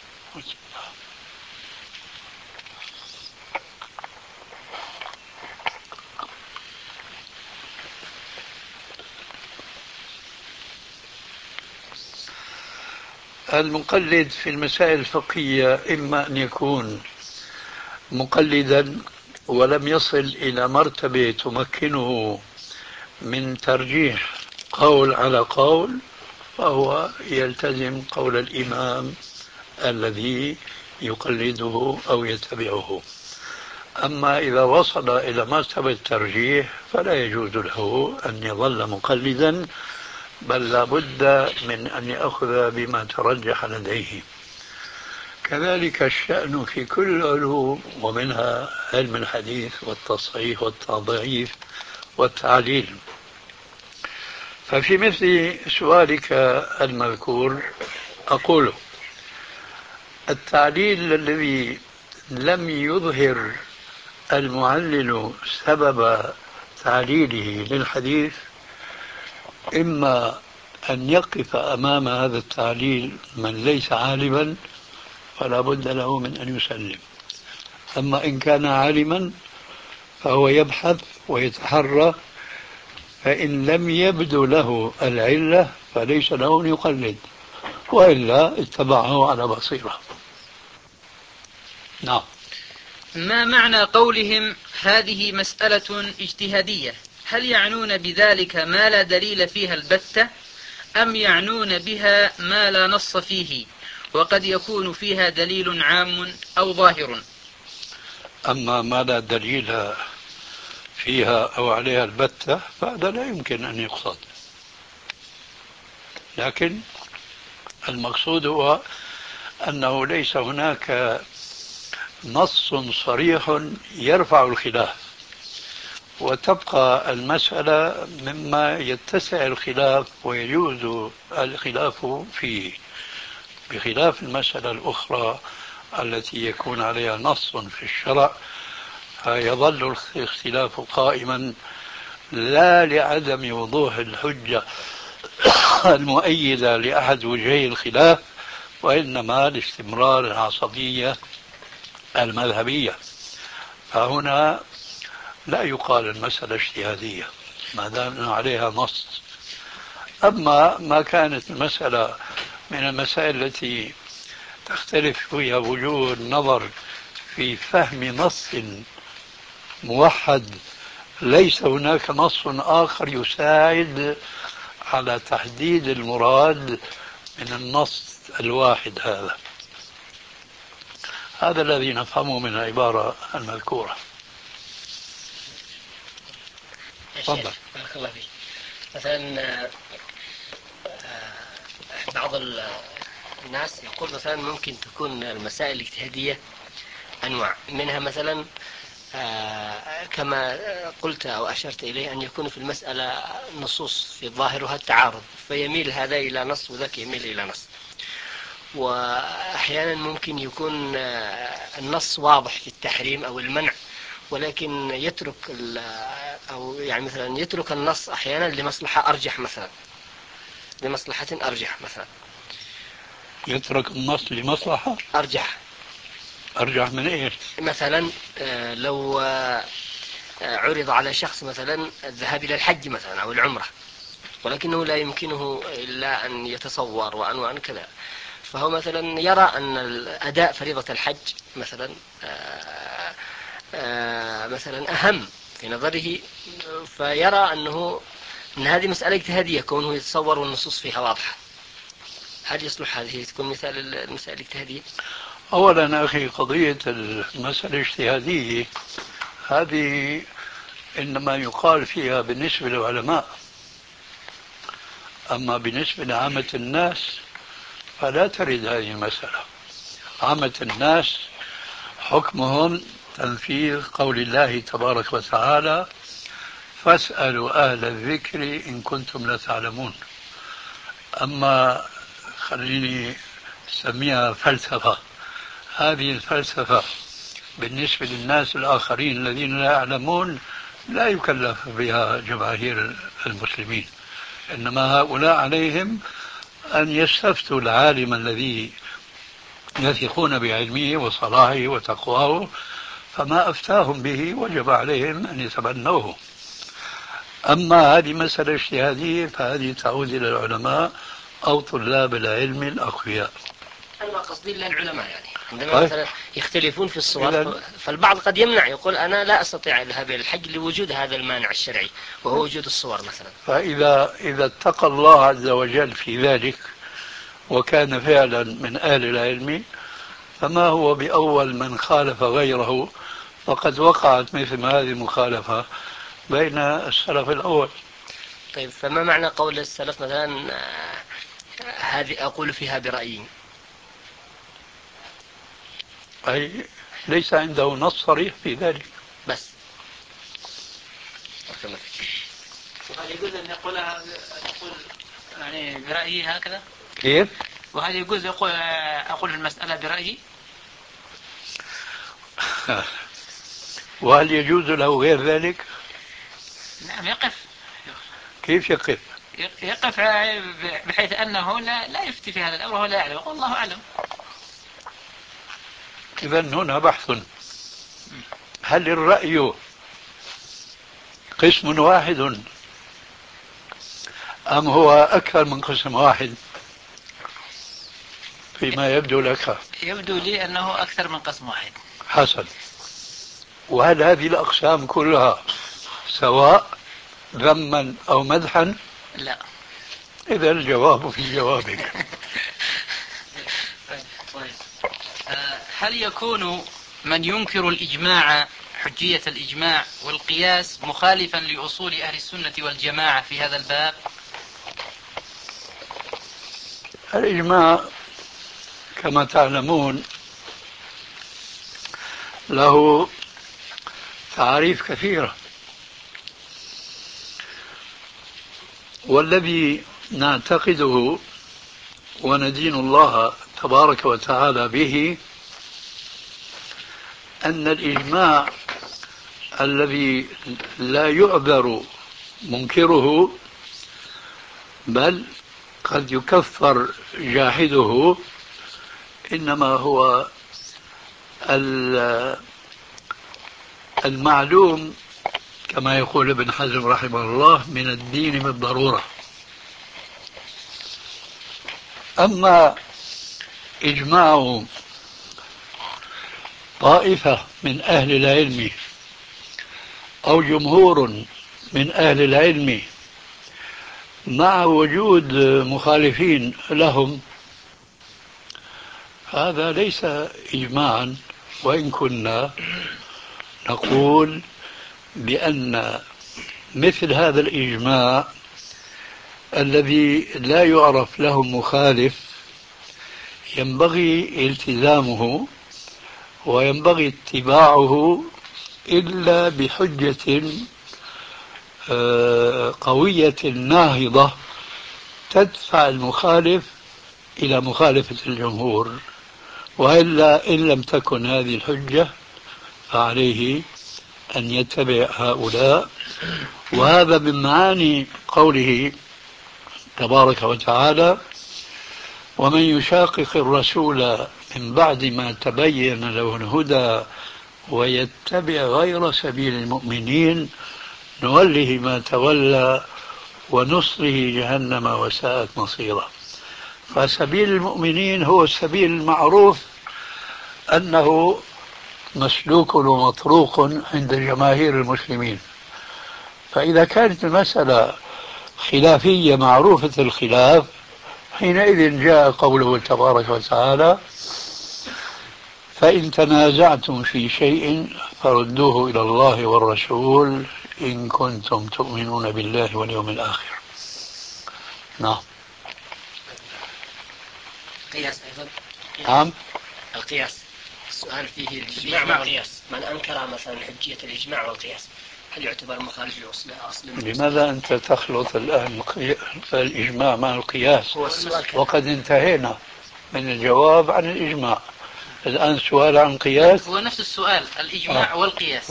Speaker 4: المقلد في المسائل الفقهية إما أن يكون مقلدا ولم يصل إلى مرتبة تمكنه من ترجيح قول على قول، فهو يلتزم قول الإمام الذي يقلده أو يتبعه. أما إذا وصل إلى مرتبة الترجيح فلا يجوز له أن يظل مقلدا، بل لا بد من أن يأخذ بما ترجح لديه. كذلك الشأن في كل العلوم، ومنها علم الحديث والتصحيح والتضعيف والتعليل. ففي مثل سؤالك المذكور أقول التعليل الذي لم يظهر المعلل سبب تعليله للحديث إما أن يقف أمام هذا التعليل من ليس عالما فلا بد له من أن يسلم. أما إن كان عالما فهو يبحث ويتحرى، فإن لم يبدو له العلة فليس له أن يقلد، وإلا اتبعه على بصيرة. نعم.
Speaker 1: ما معنى قولهم هذه مسألة اجتهادية؟ هل يعنون بذلك ما لا دليل فيها البتة، أم يعنون بها ما لا نص فيه وقد يكون فيها دليل عام أو ظاهر؟
Speaker 4: أما ما لا دليل فيها أو عليها البتة فهذا لا يمكن أن يقصد، لكن المقصود هو أنه ليس هناك نص صريح يرفع الخلاف، وتبقى المسألة مما يتسع الخلاف ويجوز الخلاف فيه، بخلاف المسألة الأخرى التي يكون عليها نص في الشرع، فيظل الاختلاف قائما لا لعدم وضوح الحجة المؤيدة لأحد وجهي الخلاف، وإنما لاستمرار العصبية المذهبية. فهنا لا يقال المسألة اجتهادية ما دام عليها نص. أما ما كانت المسألة من المسائل التي تختلف فيها وجوه النظر في فهم نص موحد، ليس هناك نص آخر يساعد على تحديد المراد من النص الواحد هذا. هذا الذي نفهمه من العبارة المذكورة.
Speaker 7: تفضل. بارك الله فيك. مثلا بعض الناس يقول مثلا ممكن تكون المسائل الاجتهادية أنواع منها، مثلا كما قلت أو أشرت إليه أن يكون في المسألة نصوص في ظاهرها التعارض، فيميل هذا إلى نص وذاك يميل إلى نص. وأحيانا ممكن يكون النص واضح في التحريم أو المنع، ولكن يترك أو يعني مثلا يترك النص أحيانا لمصلحة أرجح، مثلا لمصلحة أرجح، مثلا
Speaker 4: يترك النص لمصلحة
Speaker 7: أرجح.
Speaker 4: أرجح من إيش؟
Speaker 7: مثلا لو عرض على شخص مثلا الذهاب إلى الحج مثلا أو العمرة، ولكنه لا يمكنه إلا أن يتصور وأنواع كذا، فهو مثلا يرى أن أداء فريضة الحج مثلا مثلا أهم في نظره، فيرى أن هذه مسألة اجتهادية كونه يتصور والنصوص فيها واضحة. هل يصلح هذه تكون مثال المسائل الاجتهادية؟
Speaker 4: أولا أخي، قضية المسألة الاجتهادية هذه إنما يقال فيها بالنسبة للعلماء، أما بالنسبة لعامة الناس فلا ترد هذه المسألة. عامة الناس حكمهم تنفيذ قول الله تبارك وتعالى: فاسألوا أهل الذكر إن كنتم لا تعلمون. أما خليني أسميها فلسفة، هذه الفلسفة بالنسبة للناس الآخرين الذين لا يعلمون لا يكلف بها جماهير المسلمين، إنما هؤلاء عليهم أن يستفتوا العالم الذي يثقون بعلمه وصلاحه وتقواه، فما أفتاهم به وجب عليهم أن يتبنوه. أما هذه مسألة اجتهادية فهذه تعود إلى العلماء أو طلاب العلم الأقوياء.
Speaker 7: أنا قصدي للعلماء، يعني عندما مثلا يختلفون في الصور، فالبعض قد يمنع، يقول أنا لا أستطيع الذهاب إلى الحج لوجود هذا المانع الشرعي وهو وجود الصور مثلا.
Speaker 4: فإذا اتقى الله عز وجل في ذلك وكان فعلا من أهل العلم، فما هو بأول من خالف غيره، فقد وقعت مثل هذه المخالفة بين السلف الأول.
Speaker 7: طيب، فما معنى قول السلف مثلا هذه أقول فيها برأيي؟
Speaker 4: أي ليس عنده نص صريح في ذلك.
Speaker 7: بس
Speaker 1: وهل يجوز أن يقول يعني برأيي هكذا؟
Speaker 4: كيف؟
Speaker 1: وهل يجوز أقول المسألة برأيي؟
Speaker 4: وهل يجوز له غير ذلك؟
Speaker 1: نعم، يقف.
Speaker 4: كيف يقف؟
Speaker 1: يقف بحيث أنه لا يفتي في هذا الأمر وهو لا يعلم، والله أعلم.
Speaker 4: إذا هنا بحث: هل الرأي قسم واحد أم هو أكثر من قسم واحد فيما يبدو لك؟
Speaker 1: يبدو لي أنه أكثر من قسم واحد.
Speaker 4: حسن. وهل هذه الأقسام كلها سواء ذما أو مدحا؟
Speaker 1: لا.
Speaker 4: إذا الجواب في جوابك.
Speaker 1: هل يكون من ينكر الإجماع، حجية الإجماع والقياس، مخالفا لأصول أهل السنة والجماعة في هذا الباب؟
Speaker 4: الإجماع كما تعلمون له تعاريف كثيرة، والذي نعتقده وندين الله تبارك وتعالى به أن الإجماع الذي لا يعذر منكره بل قد يكفر جاحده إنما هو المعلوم كما يقول ابن حزم رحمه الله من الدين بالضرورة. أما إجماع طائفة من أهل العلم أو جمهور من أهل العلم مع وجود مخالفين لهم، هذا ليس إجماعا، وإن كنا نقول بأن مثل هذا الإجماع الذي لا يعرف له مخالف ينبغي التزامه وينبغي اتباعه إلا بحجة قوية ناهضة تدفع المخالف إلى مخالفة الجمهور، وإلا إن لم تكن هذه الحجة فعليه أن يتبع هؤلاء. وهذا من معاني قوله تبارك وتعالى: ومن يشاقق الرسول من بعد ما تبين له الهدى ويتبع غير سبيل المؤمنين نوله ما تولى ونصره جهنم وساءت مصيره. فسبيل المؤمنين هو السبيل المعروف أنه مسلوك ومطروق عند جماهير المسلمين. فإذا كانت المسألة خلافية معروفة الخلاف، حينئذ جاء قوله تبارك وتعالى: فإن تنازعتم في شيء فردوه إلى الله والرسول إن كنتم تؤمنون بالله واليوم الآخر. نعم.
Speaker 7: القياس أيضا.
Speaker 4: نعم.
Speaker 7: القياس السؤال فيه الإجماع والقياس. من أنكر مثلا حجية الإجماع والقياس هل يعتبر مخالف لأصل؟
Speaker 4: لماذا أنت تخلط الآن الإجماع مع القياس؟ وقد انتهينا من الجواب عن الإجماع، الآن سؤال عن القياس.
Speaker 1: هو نفس السؤال، الإجماع والقياس.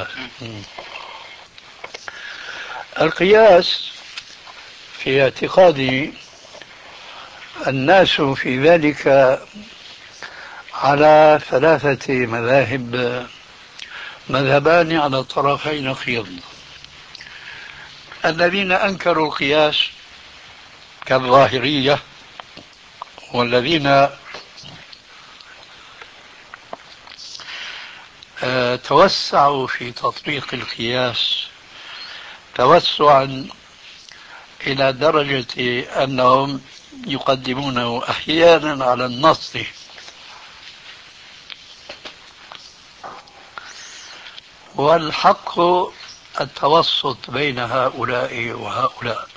Speaker 4: القياس في اعتقادي الناس في ذلك على ثلاثة مذاهب، مذهبان على طرفي نقيض. الذين أنكروا القياس كالظاهرية، والذين توسعوا في تطبيق القياس توسعا إلى درجة أنهم يقدمونه أحيانا على النص. والحق التوسط بين هؤلاء وهؤلاء.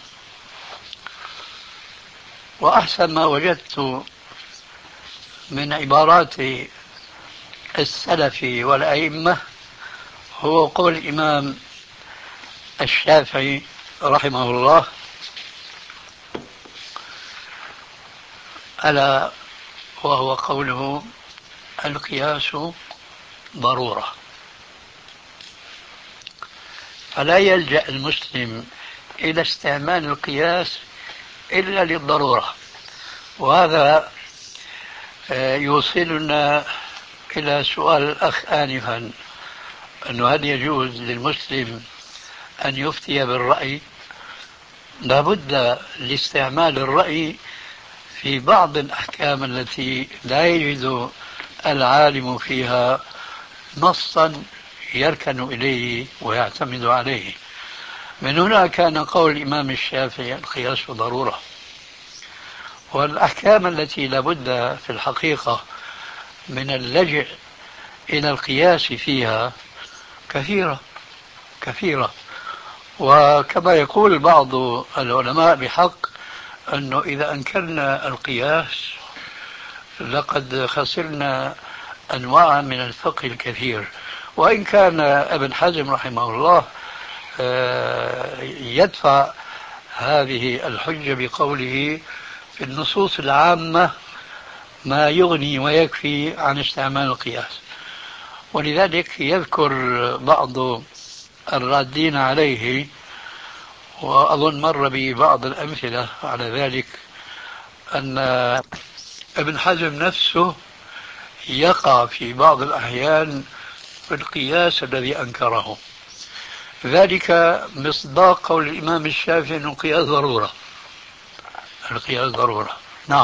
Speaker 4: وأحسن ما وجدت من عبارات السلف والأئمة هو قول الإمام الشافعي رحمه الله: ألا وهو قوله: القياس ضرورة. فلا يلجأ المسلم إلى استعمال القياس إلا للضرورة. وهذا يوصلنا إلى سؤال الأخ آنفا، أنه هل يجوز للمسلم أن يفتي بالرأي؟ لابد لاستعمال الرأي في بعض الأحكام التي لا يجد العالم فيها نصا يركن إليه ويعتمد عليه. من هنا كان قول الإمام الشافعي: القياس ضرورة. والأحكام التي لابد في الحقيقة من اللجأ إلى القياس فيها كثيرة. وكما يقول بعض العلماء بحق أنه إذا أنكرنا القياس لقد خسرنا أنواع من الفقه الكثير. وإن كان ابن حزم رحمه الله يدفع هذه الحجة بقوله في النصوص العامة ما يغني ويكفي عن استعمال القياس، ولذلك يذكر بعض الرادين عليه، وأظن مر ببعض الأمثلة على ذلك، أن ابن حزم نفسه يقع في بعض الأحيان في القياس الذي أنكره، ذلك مصداق قول الإمام الشافعي أنه القياس ضرورة. القياس ضرورة، نعم.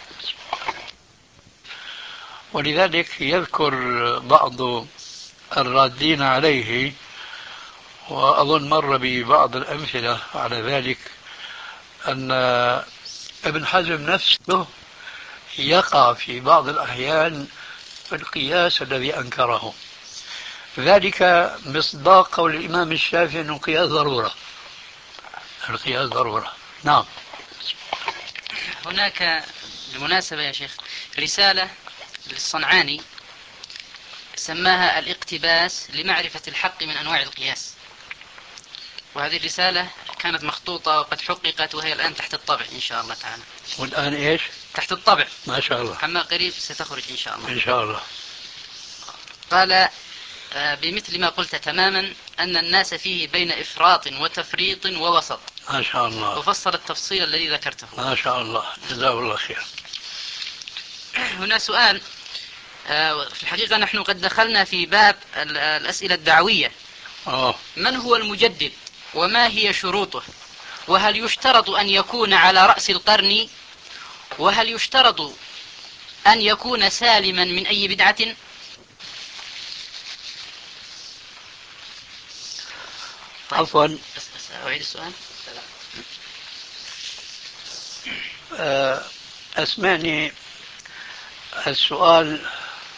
Speaker 4: ولذلك يذكر بعض الرادين عليه، وأظن مر ببعض الأمثلة على ذلك، أن ابن حزم نفسه يقع في بعض الأحيان في القياس الذي أنكره، ذلك مصداق قول الإمام الشافعي أنه القياس ضرورة. القياس ضرورة، نعم.
Speaker 1: هناك بالمناسبة يا شيخ رسالة للصنعاني سماها الاقتباس لمعرفة الحق من أنواع القياس، وهذه الرسالة كانت مخطوطة وقد حققت وهي الآن تحت الطبع إن شاء الله تعالى.
Speaker 4: والآن إيش؟
Speaker 1: تحت الطبع
Speaker 4: ما شاء الله،
Speaker 1: عما قريب ستخرج إن شاء الله.
Speaker 4: إن شاء الله.
Speaker 1: قال بمثل ما قلت تماما أن الناس فيه بين إفراط وتفريط ووسط.
Speaker 4: ما شاء الله.
Speaker 1: وفصل التفصيل الذي ذكرته.
Speaker 4: ما شاء الله، جزاه الله خير.
Speaker 1: هنا سؤال، في الحقيقة نحن قد دخلنا في باب الأسئلة الدعوية. من هو المجدد وما هي شروطه، وهل يشترط أن يكون على رأس القرن، وهل يشترط أن يكون سالما من أي بدعة؟
Speaker 4: طيب. عفوا،
Speaker 1: أعيد السؤال.
Speaker 4: أسمعني السؤال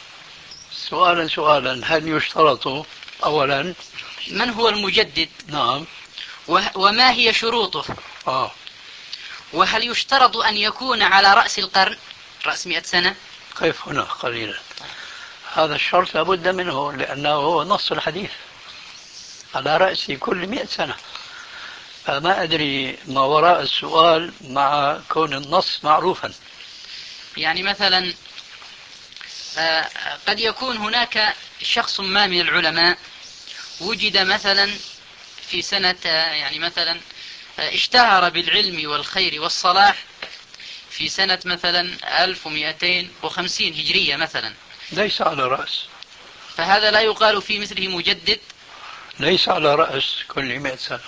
Speaker 4: سؤالا. هل يشترط أولا
Speaker 1: من هو المجدد؟
Speaker 4: نعم.
Speaker 1: وما هي شروطه؟ وهل يشترط أن يكون على رأس القرن، رأس 100 سنة؟
Speaker 4: كيف هنا قليلا. هذا الشرط لابد منه، لأنه هو نص الحديث على رأس كل 100 سنة. فما أدري ما وراء السؤال مع كون النص معروفا.
Speaker 1: يعني مثلا قد يكون هناك شخص ما من العلماء وجد مثلا في سنة، يعني مثلا اشتهر بالعلم والخير والصلاح في سنة مثلا 1250 هجرية مثلا،
Speaker 4: ليس على رأس،
Speaker 1: فهذا لا يقال في مثله مجدد.
Speaker 4: ليس على رأس كل 100 سنة.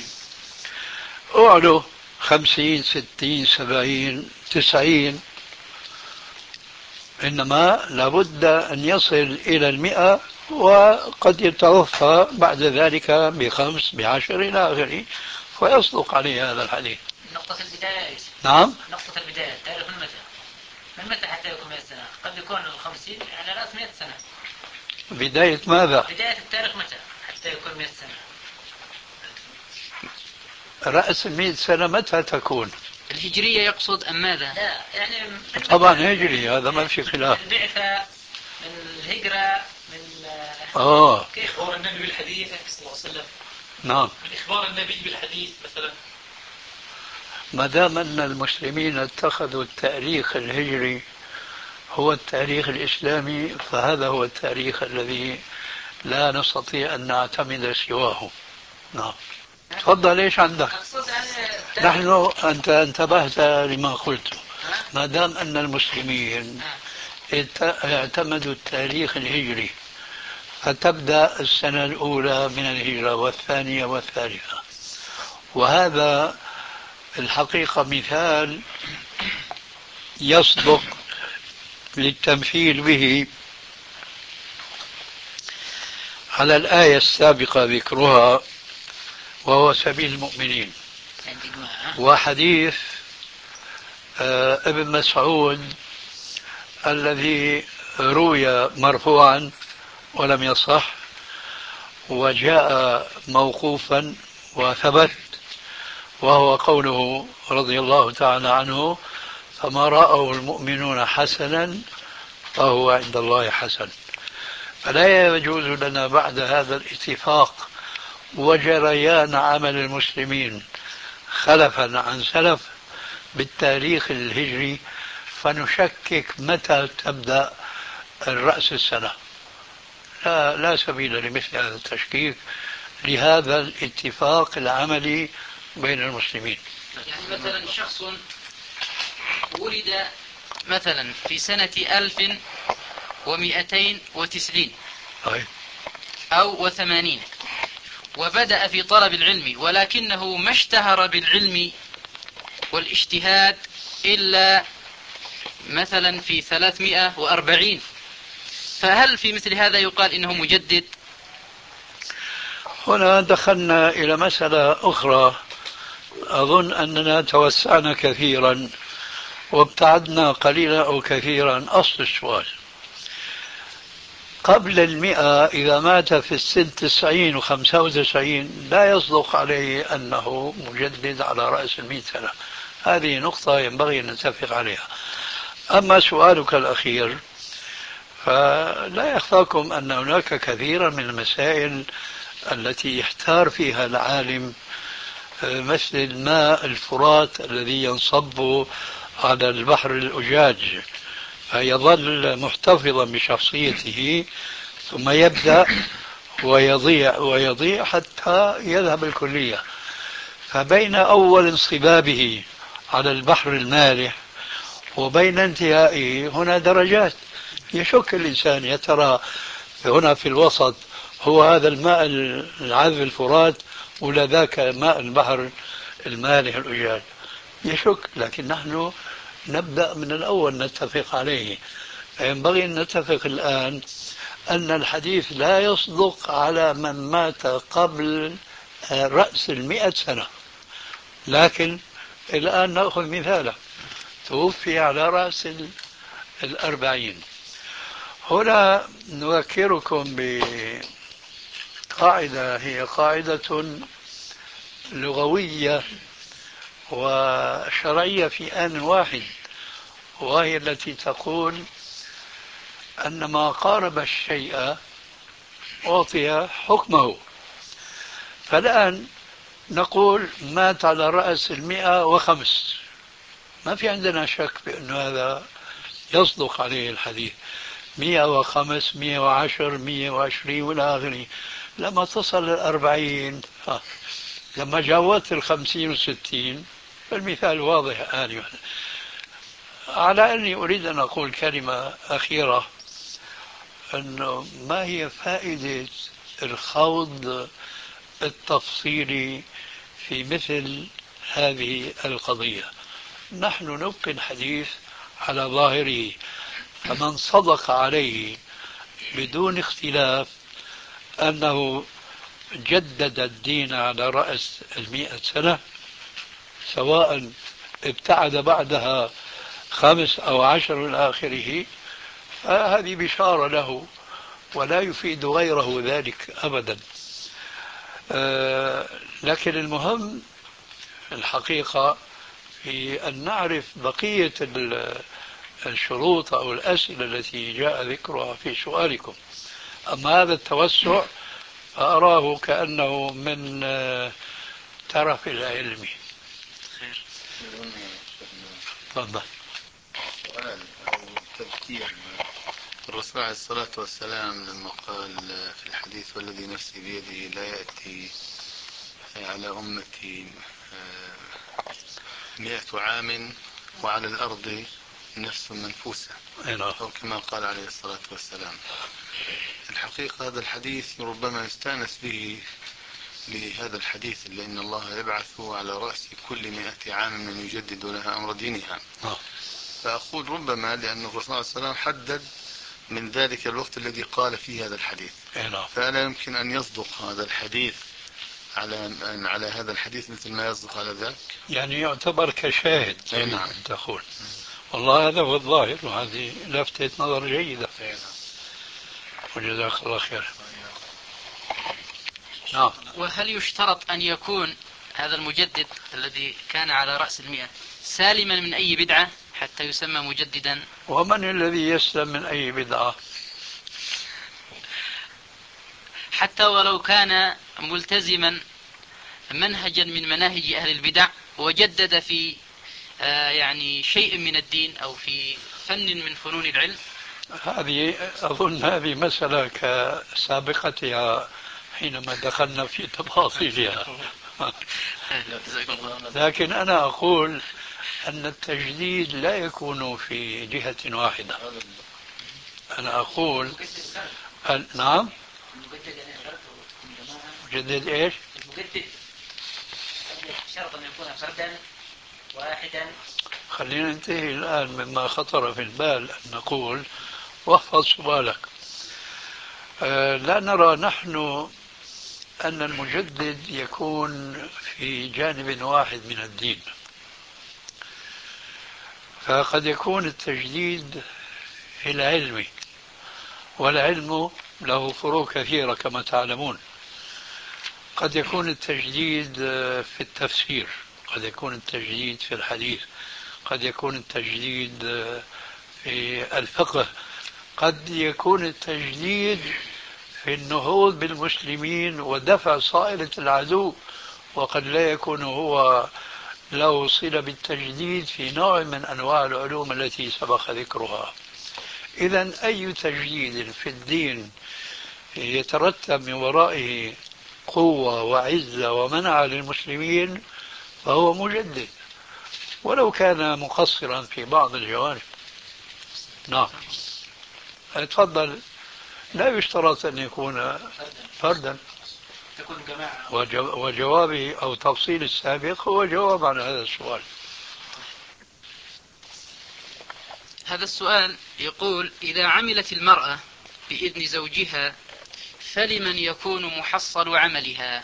Speaker 4: أعلو 50 60 70 90، إنما لابد أن يصل إلى 100، وقد يتوفى بعد ذلك ب5 ب10 إلى آخره، فيصدق عليه هذا الحديث.
Speaker 6: نقطة البداية.
Speaker 4: نعم.
Speaker 6: نقطة البداية تعرف من متى حتى يكون 100 سنة؟ قد يكون 50 على رأس 100 سنة.
Speaker 4: بداية ماذا؟
Speaker 6: بداية التاريخ متى حتى يكون 100 سنة؟
Speaker 4: رأس 100 سنة متى تكون؟
Speaker 1: الهجرية يقصد أم ماذا؟
Speaker 6: لا يعني
Speaker 4: طبعا هجري، هذا ما في خلاف.
Speaker 6: البعثة من الهجرة من كيف أخبار النبي بالحديث صلى الله عليه وسلم.
Speaker 4: نعم.
Speaker 6: من إخبار النبي بالحديث مثلا.
Speaker 4: ما دام أن المسلمين اتخذوا التاريخ الهجري هو التاريخ الإسلامي، فهذا هو التاريخ الذي لا نستطيع أن نعتمد سواه. نعم. تفضل، ايش عندك؟ نحن أنت انتبهت لما قلت. ما دام أن المسلمين اعتمدوا التاريخ الهجري، فتبدأ السنة الأولى من الهجرة والثانية والثالثة، وهذا الحقيقة مثال يصدق للتمثيل به على الآية السابقة ذكرها، وهو سبيل المؤمنين، وحديث ابن مسعود الذي روي مرفوعا ولم يصح، وجاء موقوفا وثبت، وهو قوله رضي الله تعالى عنه: فما رأوا المؤمنون حسنا فهو عند الله حسن. فلا يجوز لنا بعد هذا الاتفاق وجريان عمل المسلمين خلفا عن سلف بالتاريخ الهجري، فنشكك متى تبدأ الرأس السنة. لا سبيل لمثل هذا التشكيك لهذا الاتفاق العملي بين المسلمين.
Speaker 1: يعني مثلا شخص ولد مثلا في سنة 1290 أو 80 وبدأ في طلب العلم، ولكنه ما اشتهر بالعلم والاجتهاد إلا مثلا في 340، فهل في مثل هذا يقال إنه مجدد؟
Speaker 4: هنا دخلنا إلى مسألة أخرى، أظن أننا توسعنا كثيرا وابتعدنا قليلا أو كثيرا. أصل السؤال: قبل 100 إذا مات في السن 90 و95 لا يصدق عليه أنه مجدد على رأس 100 سنة. هذه نقطة ينبغي أن نتفق عليها. أما سؤالك الأخير، فلا يخفاكم أن هناك كثيرا من المسائل التي يحتار فيها العالم، مثل الماء الفرات الذي ينصب على البحر الأجاج فيظل محتفظا بشخصيته، ثم يبدأ ويضيع حتى يذهب الكلية. فبين أول انصبابه على البحر المالح وبين انتهائه هنا درجات. يشك الإنسان يا ترى هنا في الوسط هو هذا الماء العذب الفرات ولا ذاك ماء البحر المالح الأجاج، يشك. لكن نحن نبدأ من الأول نتفق عليه. ينبغي أن نتفق الآن أن الحديث لا يصدق على من مات قبل رأس 100 سنة. لكن الآن نأخذ مثالا، توفي على رأس 40. هنا نذكركم بقاعدة هي قاعدة لغوية وشرعية في آن واحد، وهي التي تقول أن ما قارب الشيء أعطي حكمه. فالآن نقول مات على رأس 105، ما في عندنا شك بأن هذا يصدق عليه الحديث. 105 110 120 والى آخره. لما تصل 40 لما جاوزت 50 و60 فالمثال واضح آنفا. على أني أريد أن أقول كلمة أخيرة، أنه ما هي فائدة الخوض التفصيلي في مثل هذه القضية؟ نحن نبقي الحديث على ظاهره، فمن صدق عليه بدون اختلاف أنه جدد الدين على رأس 100 سنة، سواء ابتعد بعدها 5 أو 10 إلى آخره، فهذه بشارة له ولا يفيد غيره ذلك أبدا. لكن المهم الحقيقة في أن نعرف بقية الشروط أو الأسئلة التي جاء ذكرها في سؤالكم. أما هذا التوسع فأراه كأنه من ترف العلم. تفضل.
Speaker 5: سؤال أو تذكير الرسول عليه الصلاة والسلام لما قال في الحديث: والذي نفسي بيده لا يأتي على أمتي 100 عام وعلى الأرض نفس منفوسة، أو كما قال عليه الصلاة والسلام. الحقيقة هذا الحديث ربما يستأنس به لهذا الحديث، لأن الله يبعث على رأس كل 100 عام من يجدد لها أمر دينها. فأقول ربما لأن الرسول صلى الله عليه وسلم حدد من ذلك الوقت الذي قال فيه هذا الحديث، فلا يمكن أن يصدق هذا الحديث على هذا الحديث مثل ما يصدق على ذاك، يعني
Speaker 4: يعتبر كشاهد. نعم تقول. والله هذا هو الظاهر، وهذه لفتة نظر جيدة. وجزاك الله خير.
Speaker 1: نعم. وهل يشترط أن يكون هذا المجدد الذي كان على رأس 100 سالما من أي بدعة حتى يسمى مجددا؟
Speaker 4: ومن الذي يسلم من أي بدعة؟
Speaker 1: حتى ولو كان ملتزما منهجا من مناهج أهل البدع وجدد في يعني شيء من الدين أو في فن من فنون العلم؟
Speaker 4: أظن هذه مسألة كسابقتها حينما دخلنا في تفاصيلها. لكن أنا أقول أن التجديد لا يكون في جهة واحدة. أنا أقول نعم. مجدد إيش؟ المجدد شرط أن يكون فردا واحدا. خلينا ننتهي الآن مما خطر في البال أن نقول، واحفظ سؤالك. لا نرى نحن أن المجدد يكون في جانب واحد من الدين، فقد يكون التجديد في العلم، والعلم له فروع كثيرة كما تعلمون. قد يكون التجديد في التفسير، قد يكون التجديد في الحديث، قد يكون التجديد في الفقه، قد يكون التجديد في النهوض بالمسلمين ودفع صائلة العدو، وقد لا يكون هو له صلة بالتجديد في نوع من أنواع العلوم التي سبق ذكرها. إذن أي تجديد في الدين يترتب من ورائه قوة وعزة ومنع للمسلمين فهو مجدد، ولو كان مقصرا في بعض الجوانب. نعم، تفضل. لا يشترط أن يكون فردا. وجوابي أو تفصيل السابق هو جواب عن هذا السؤال.
Speaker 1: هذا السؤال يقول: إذا عملت المرأة بإذن زوجها فلمن يكون محصل عملها؟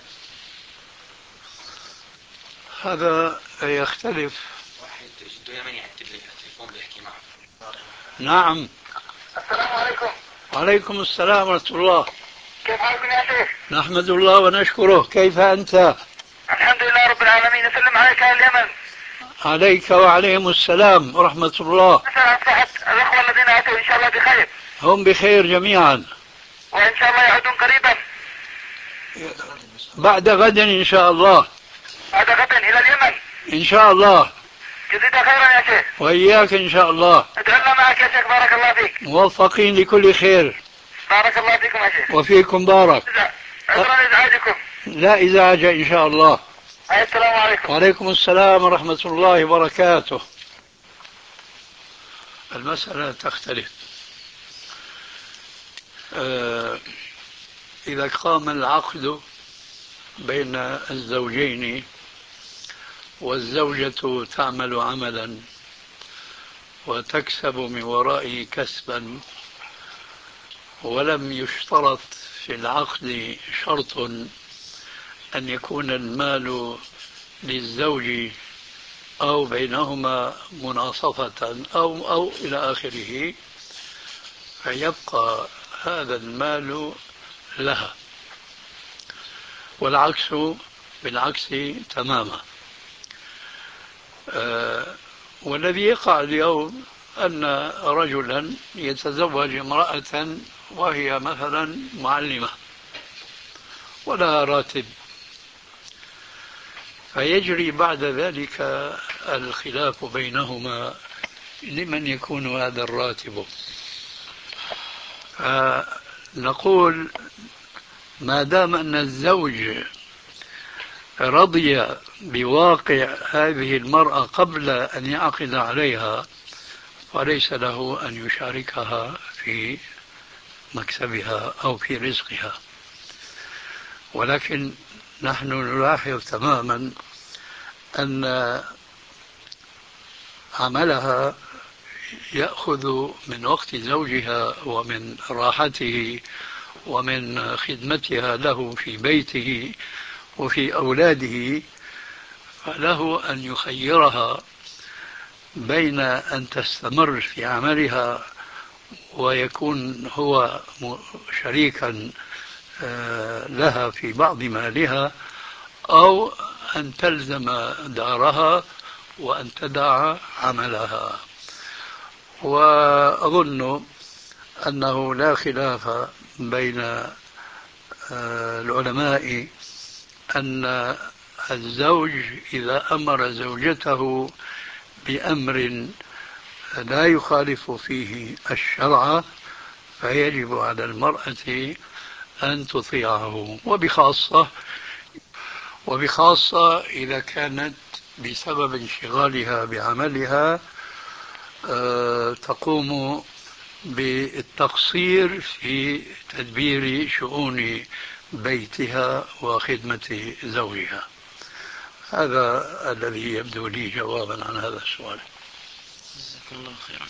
Speaker 4: هذا يختلف. نعم.
Speaker 8: السلام عليكم.
Speaker 4: وعليكم السلام ورحمة الله.
Speaker 8: كيف حالكم يا شيخ؟
Speaker 4: نحمد الله ونشكره. كيف أنت؟
Speaker 8: الحمد لله رب العالمين. أسلم عليك أهل اليمن.
Speaker 4: عليك وعليهم السلام ورحمة الله.
Speaker 8: أسأل عن صحة الأخوة الذين أتوا إن شاء الله بخير.
Speaker 4: هم بخير جميعا،
Speaker 8: وإن شاء الله يعودون قريبا.
Speaker 4: بعد غد إن شاء الله.
Speaker 8: بعد غد إلى اليمن
Speaker 4: إن شاء الله.
Speaker 8: جزيت خيرا يا شيخ.
Speaker 4: وإياك إن شاء الله.
Speaker 8: أتعلم معك يا شيخ. بارك الله فيك.
Speaker 4: موفقين لكل خير.
Speaker 8: بارك الله فيكم يا شيخ.
Speaker 4: وفيكم بارك.
Speaker 8: عذرا إزعاجكم.
Speaker 4: لا إزعاج إن شاء الله.
Speaker 8: السلام عليكم.
Speaker 4: وعليكم السلام ورحمة الله وبركاته. المسألة تختلف. إذا قام العقد بين الزوجين والزوجة تعمل عملا وتكسب من ورائه كسبا، ولم يشترط في العقد شرط أن يكون المال للزوج أو بينهما مناصفة أو إلى آخره، فيبقى هذا المال لها، والعكس بالعكس تماما. والذي يقع اليوم أن رجلا يتزوج امرأة وهي مثلا معلمة ولا راتب، فيجري بعد ذلك الخلاف بينهما لمن يكون هذا الراتب. نقول ما دام أن الزوج رضي بواقع هذه المرأة قبل أن يعقد عليها فليس له أن يشاركها في مكسبها أو في رزقها. ولكن نحن نلاحظ تماما أن عملها يأخذ من وقت زوجها ومن راحته ومن خدمتها له في بيته وفي أولاده، فله أن يخيرها بين أن تستمر في عملها ويكون هو شريكا لها في بعض مالها، أو أن تلزم دارها وأن تدع عملها. وأظن أنه لا خلاف بين العلماء أن الزوج إذا أمر زوجته بأمر لا يخالف فيه الشرع فيجب على المرأة أن تطيعه، وبخاصة إذا كانت بسبب انشغالها بعملها تقوم بالتقصير في تدبير شؤون بيتها وخدمة زوجها. هذا الذي يبدو لي جوابا عن هذا السؤال.
Speaker 1: جزاكم الله خيرا.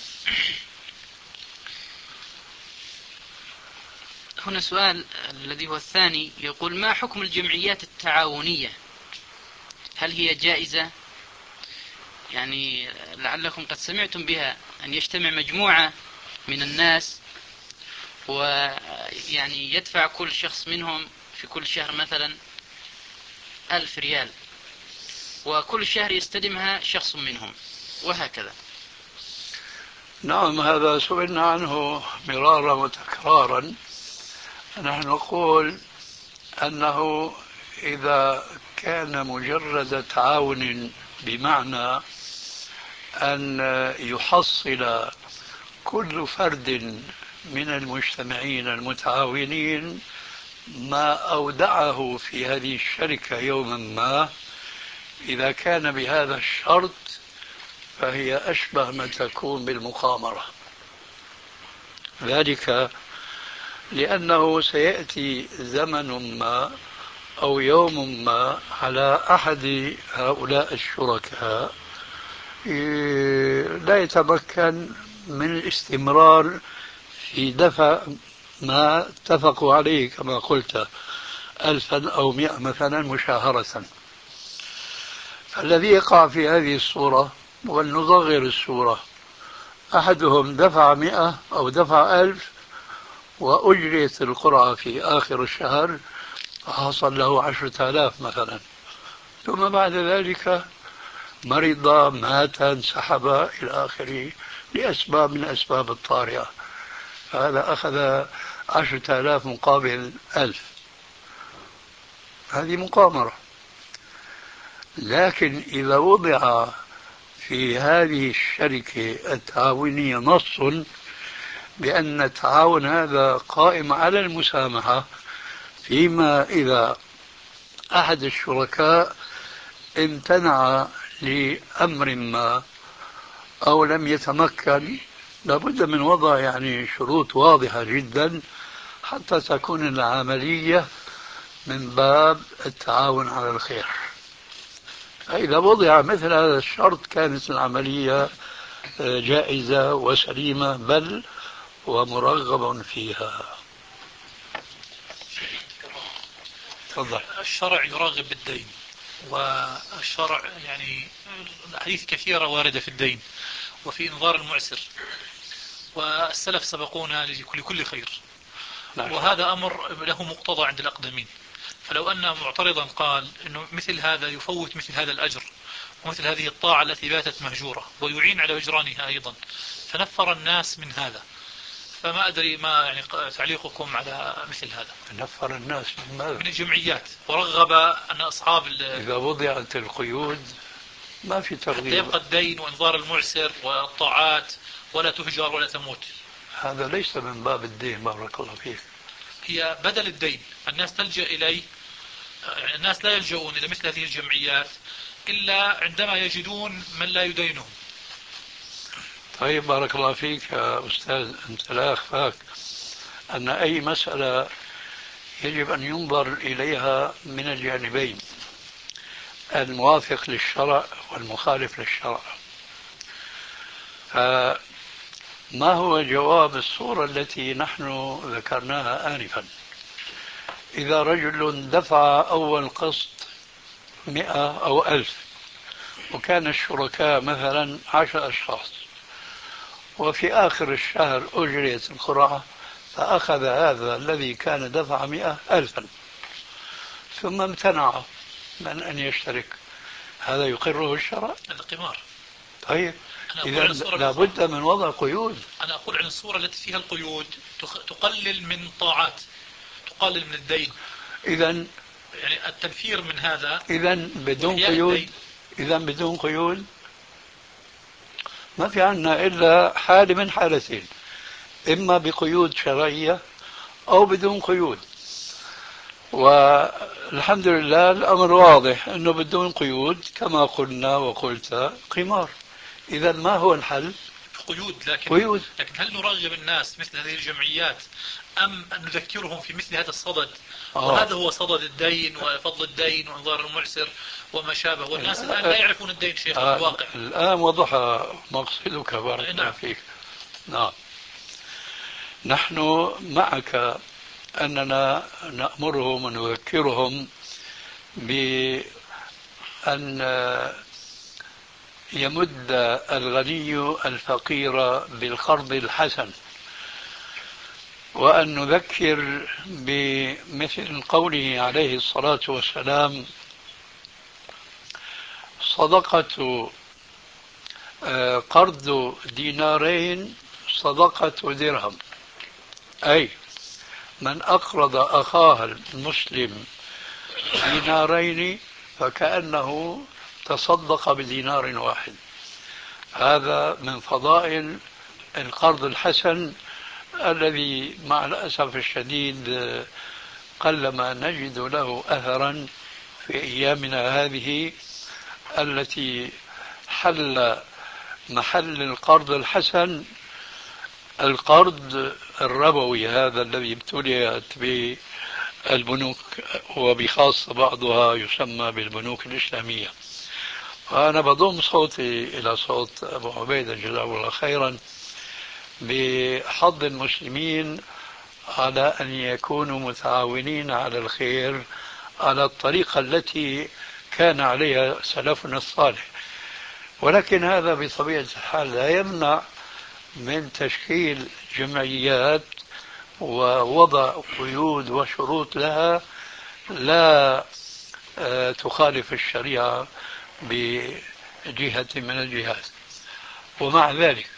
Speaker 1: هنا سؤال الذي هو الثاني يقول: ما حكم الجمعيات التعاونية؟ هل هي جائزة؟ يعني لعلكم قد سمعتم بها، أن يجتمع مجموعة من الناس ويعني يدفع كل شخص منهم في كل شهر مثلا 1000 ريال، وكل شهر يستلمها شخص منهم، وهكذا.
Speaker 4: نعم، هذا سئلنا عنه مرارا وتكرارا. نحن نقول أنه إذا كان مجرد تعاون بمعنى أن يحصل كل فرد من المجتمعين المتعاونين ما أودعه في هذه الشركة يوما ما، إذا كان بهذا الشرط فهي أشبه ما تكون بالمقامرة. ذلك لأنه سيأتي زمن ما أو يوم ما على أحد هؤلاء الشركاء لا يتمكن من الاستمرار في دفع ما اتفقوا عليه كما قلت 1000 أو 100 مثلا مشاهرة. فالذي يقع في هذه الصورة، ولنصغر الصورة، أحدهم دفع 100 أو دفع 1000 وأجريت القرعة في آخر الشهر فحصل له 10,000 مثلا، ثم بعد ذلك مرض، مات، انسحب إلى آخره لأسباب من الأسباب الطارئة، فهذا أخذ 10,000 مقابل 1000. هذه مقامرة. لكن إذا وضع في هذه الشركة التعاونية نص بأن التعاون هذا قائم على المسامحة، فيما إذا أحد الشركاء امتنع لأمر ما أو لم يتمكن، لابد من وضع شروط واضحة جدا حتى تكون العملية من باب التعاون على الخير. فإذا وضع مثل هذا الشرط كانت العملية جائزة وسليمة، بل ومرغب فيها.
Speaker 6: تفضل. الشرع يرغب بالدين، والشرع الأحاديث كثيرة واردة في الدين وفي إنظار المعسر، والسلف سبقونا لكل خير. وهذا أمر له مقتضى عند الأقدمين. فلو أن معترضا قال أنه مثل هذا يفوت مثل هذا الأجر ومثل هذه الطاعة التي باتت مهجورة ويعين على هجرانها أيضا، فنفر الناس من هذا، فما أدري ما تعليقكم على مثل هذا.
Speaker 4: نفر الناس من ماذا؟
Speaker 6: من الجمعيات، ورغب أن أصحاب
Speaker 4: إذا وضعت القيود ما في تغيير،
Speaker 6: حتى يبقى الدين وإنظار المعسر والطاعات ولا تهجر ولا تموت.
Speaker 4: هذا ليس من باب الدين، بارك الله فيك.
Speaker 6: هي بدل الدين. الناس تلجأ إليه، الناس لا يلجؤون إلى مثل هذه الجمعيات إلا عندما يجدون من لا يدينهم.
Speaker 4: طيب بارك الله فيك يا أستاذ، أنت لا أخفاك أن أي مسألة يجب أن ينظر إليها من الجانبين، الموافق للشرع والمخالف للشرع. فما هو جواب الصورة التي نحن ذكرناها آنفا؟ إذا رجل دفع أول قسط 100 أو 1000 وكان الشركاء مثلا 10 أشخاص، وفي آخر الشهر أجريت القرعة فأخذ هذا الذي كان دفع 100 1000 ثم امتنع من أن يشترك، هذا يقره الشرع؟
Speaker 6: هذا قمار.
Speaker 4: طيب إذا لابد من وضع قيود.
Speaker 6: أنا أقول عن الصورة التي فيها القيود تقلل من طاعات، تقلل من الدين.
Speaker 4: إذا
Speaker 6: يعني التنفير من هذا.
Speaker 4: إذا بدون قيود، إذا بدون قيود ما في عنا إلا حالة من حالتين، إما بقيود شرعية أو بدون قيود. والحمد لله الأمر واضح أنه بدون قيود كما قلنا وقلت قمار. إذا ما هو الحل؟
Speaker 6: قيود. لكن هل نرغب الناس مثل هذه الجمعيات أم أن نذكرهم في مثل هذا الصدد؟ وهذا هو صدد الدين وفضل الدين وانظار المعسر وما شابه، والناس الآن لا يعرفون الدين شيخ في الواقع.
Speaker 4: الآن وضح مقصدك بارك الله فيك. نعم، نحن معك أننا نأمرهم ونذكرهم بأن يمد الغني الفقير بالقرض الحسن، وأن نذكر بمثل قوله عليه الصلاة والسلام: صدقة قرض دينارين صدقة درهم، أي من أقرض أخاه المسلم دينارين فكأنه تصدق بدينار واحد. هذا من فضائل القرض الحسن الذي مع الأسف الشديد قلما نجد له أثرا في أيامنا هذه، التي حل محل القرض الحسن القرض الربوي، هذا الذي ابتليت به البنوك، وبخاصة بعضها يسمى بالبنوك الإسلامية. وأنا بضم صوتي إلى صوت أبو عبيدة جزاه الله خيرا بحض المسلمين على أن يكونوا متعاونين على الخير على الطريقة التي كان عليها سلفنا الصالح. ولكن هذا بطبيعة الحال لا يمنع من تشكيل جمعيات ووضع قيود وشروط لها لا تخالف الشريعة بجهة من الجهات. ومع ذلك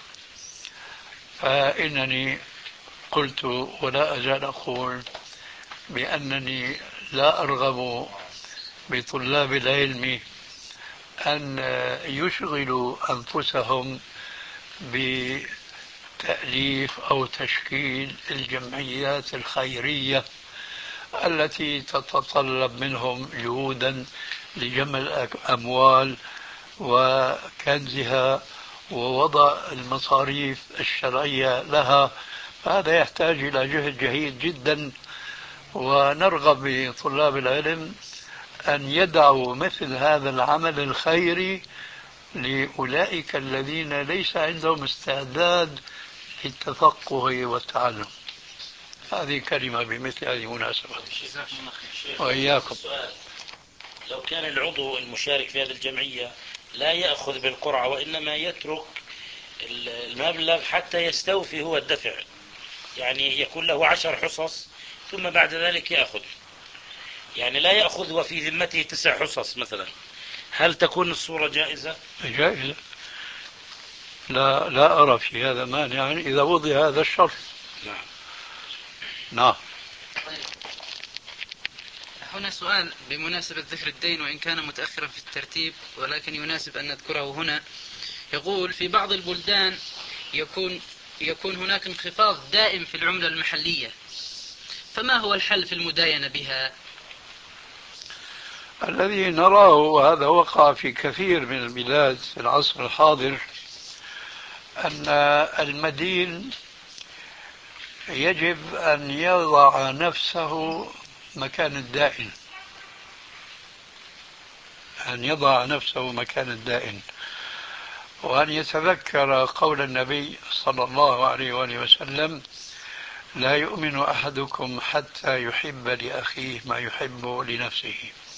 Speaker 4: فإنني قلت ولا أزال أقول بأنني لا أرغب بطلاب العلم أن يشغلوا أنفسهم بتأليف أو تشكيل الجمعيات الخيرية التي تتطلب منهم جهودا لجمع الأموال وكنزها ووضع المصاريف الشرعية لها. هذا يحتاج إلى جهد جهيد جدا، ونرغب بطلاب العلم أن يدعوا مثل هذا العمل الخيري لأولئك الذين ليس عندهم استعداد للتفقه والتعلم. هذه كلمة بمثل هذه المناسبة. وإياكم.
Speaker 9: لو كان العضو المشارك في هذه الجمعية لا يأخذ بالقرعة وإنما يترك المبلغ حتى يستوفي هو الدفع، يعني يكون له 10 حصص ثم بعد ذلك يأخذ، يعني لا يأخذ وفي ذمته 9 حصص مثلا، هل تكون الصورة جائزة؟
Speaker 4: جائزة، لا أرى في هذا مانعا إذا وضع هذا الشرط. نعم.
Speaker 1: هنا سؤال بمناسبة ذكر الدين وإن كان متأخرا في الترتيب، ولكن يناسب أن نذكره هنا. يقول: في بعض البلدان يكون هناك انخفاض دائم في العملة المحلية، فما هو الحل في المداينة بها؟
Speaker 4: الذي نراه، وهذا وقع في كثير من البلاد في العصر الحاضر، أن المدين يجب أن يضع نفسه مكان الدائن، أن يضع نفسه مكان الدائن، وأن يتذكر قول النبي صلى الله عليه وآله وسلم: لا يؤمن أحدكم حتى يحب لأخيه ما يحب لنفسه.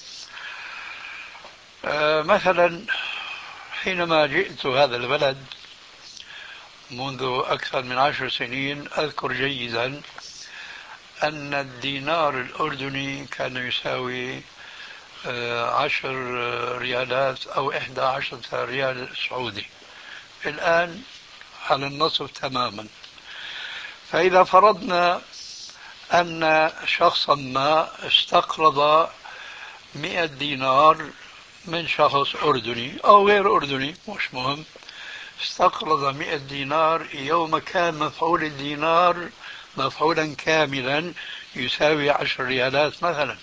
Speaker 4: مثلا حينما جئت هذا البلد منذ أكثر من 10 سنين أذكر جيدا أن الدينار الأردني كان يساوي 10 ريالات أو 11 ريال سعودي، الآن على النصف تماما. فإذا فرضنا أن شخصا ما استقرض 100 دينار من شخص أردني أو غير أردني مش مهم، استقرض 100 دينار يوم كان مفعول الدينار مفعولا كاملا يساوي 10 ريالات مثلا،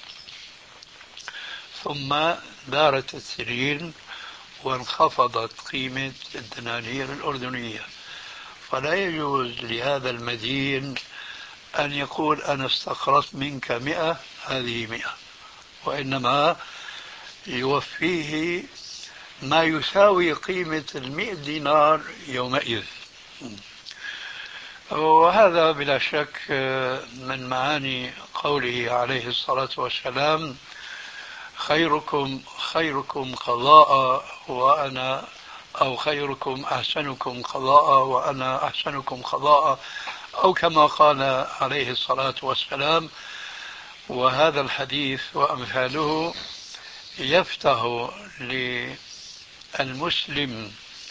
Speaker 4: ثم دارت السنين وانخفضت قيمة الدنانير الأردنية، فلا يجوز لهذا المدين أن يقول أنا استقرضت منك 100 هذه 100، وإنما يوفيه ما يساوي قيمة 100 دينار يومئذ. وهذا بلا شك من معاني قوله عليه الصلاة والسلام خيركم قضاء وأنا، أو خيركم أحسنكم قضاء وأنا أحسنكم قضاء، أو كما قال عليه الصلاة والسلام. وهذا الحديث وأمثاله يفتح للمسلم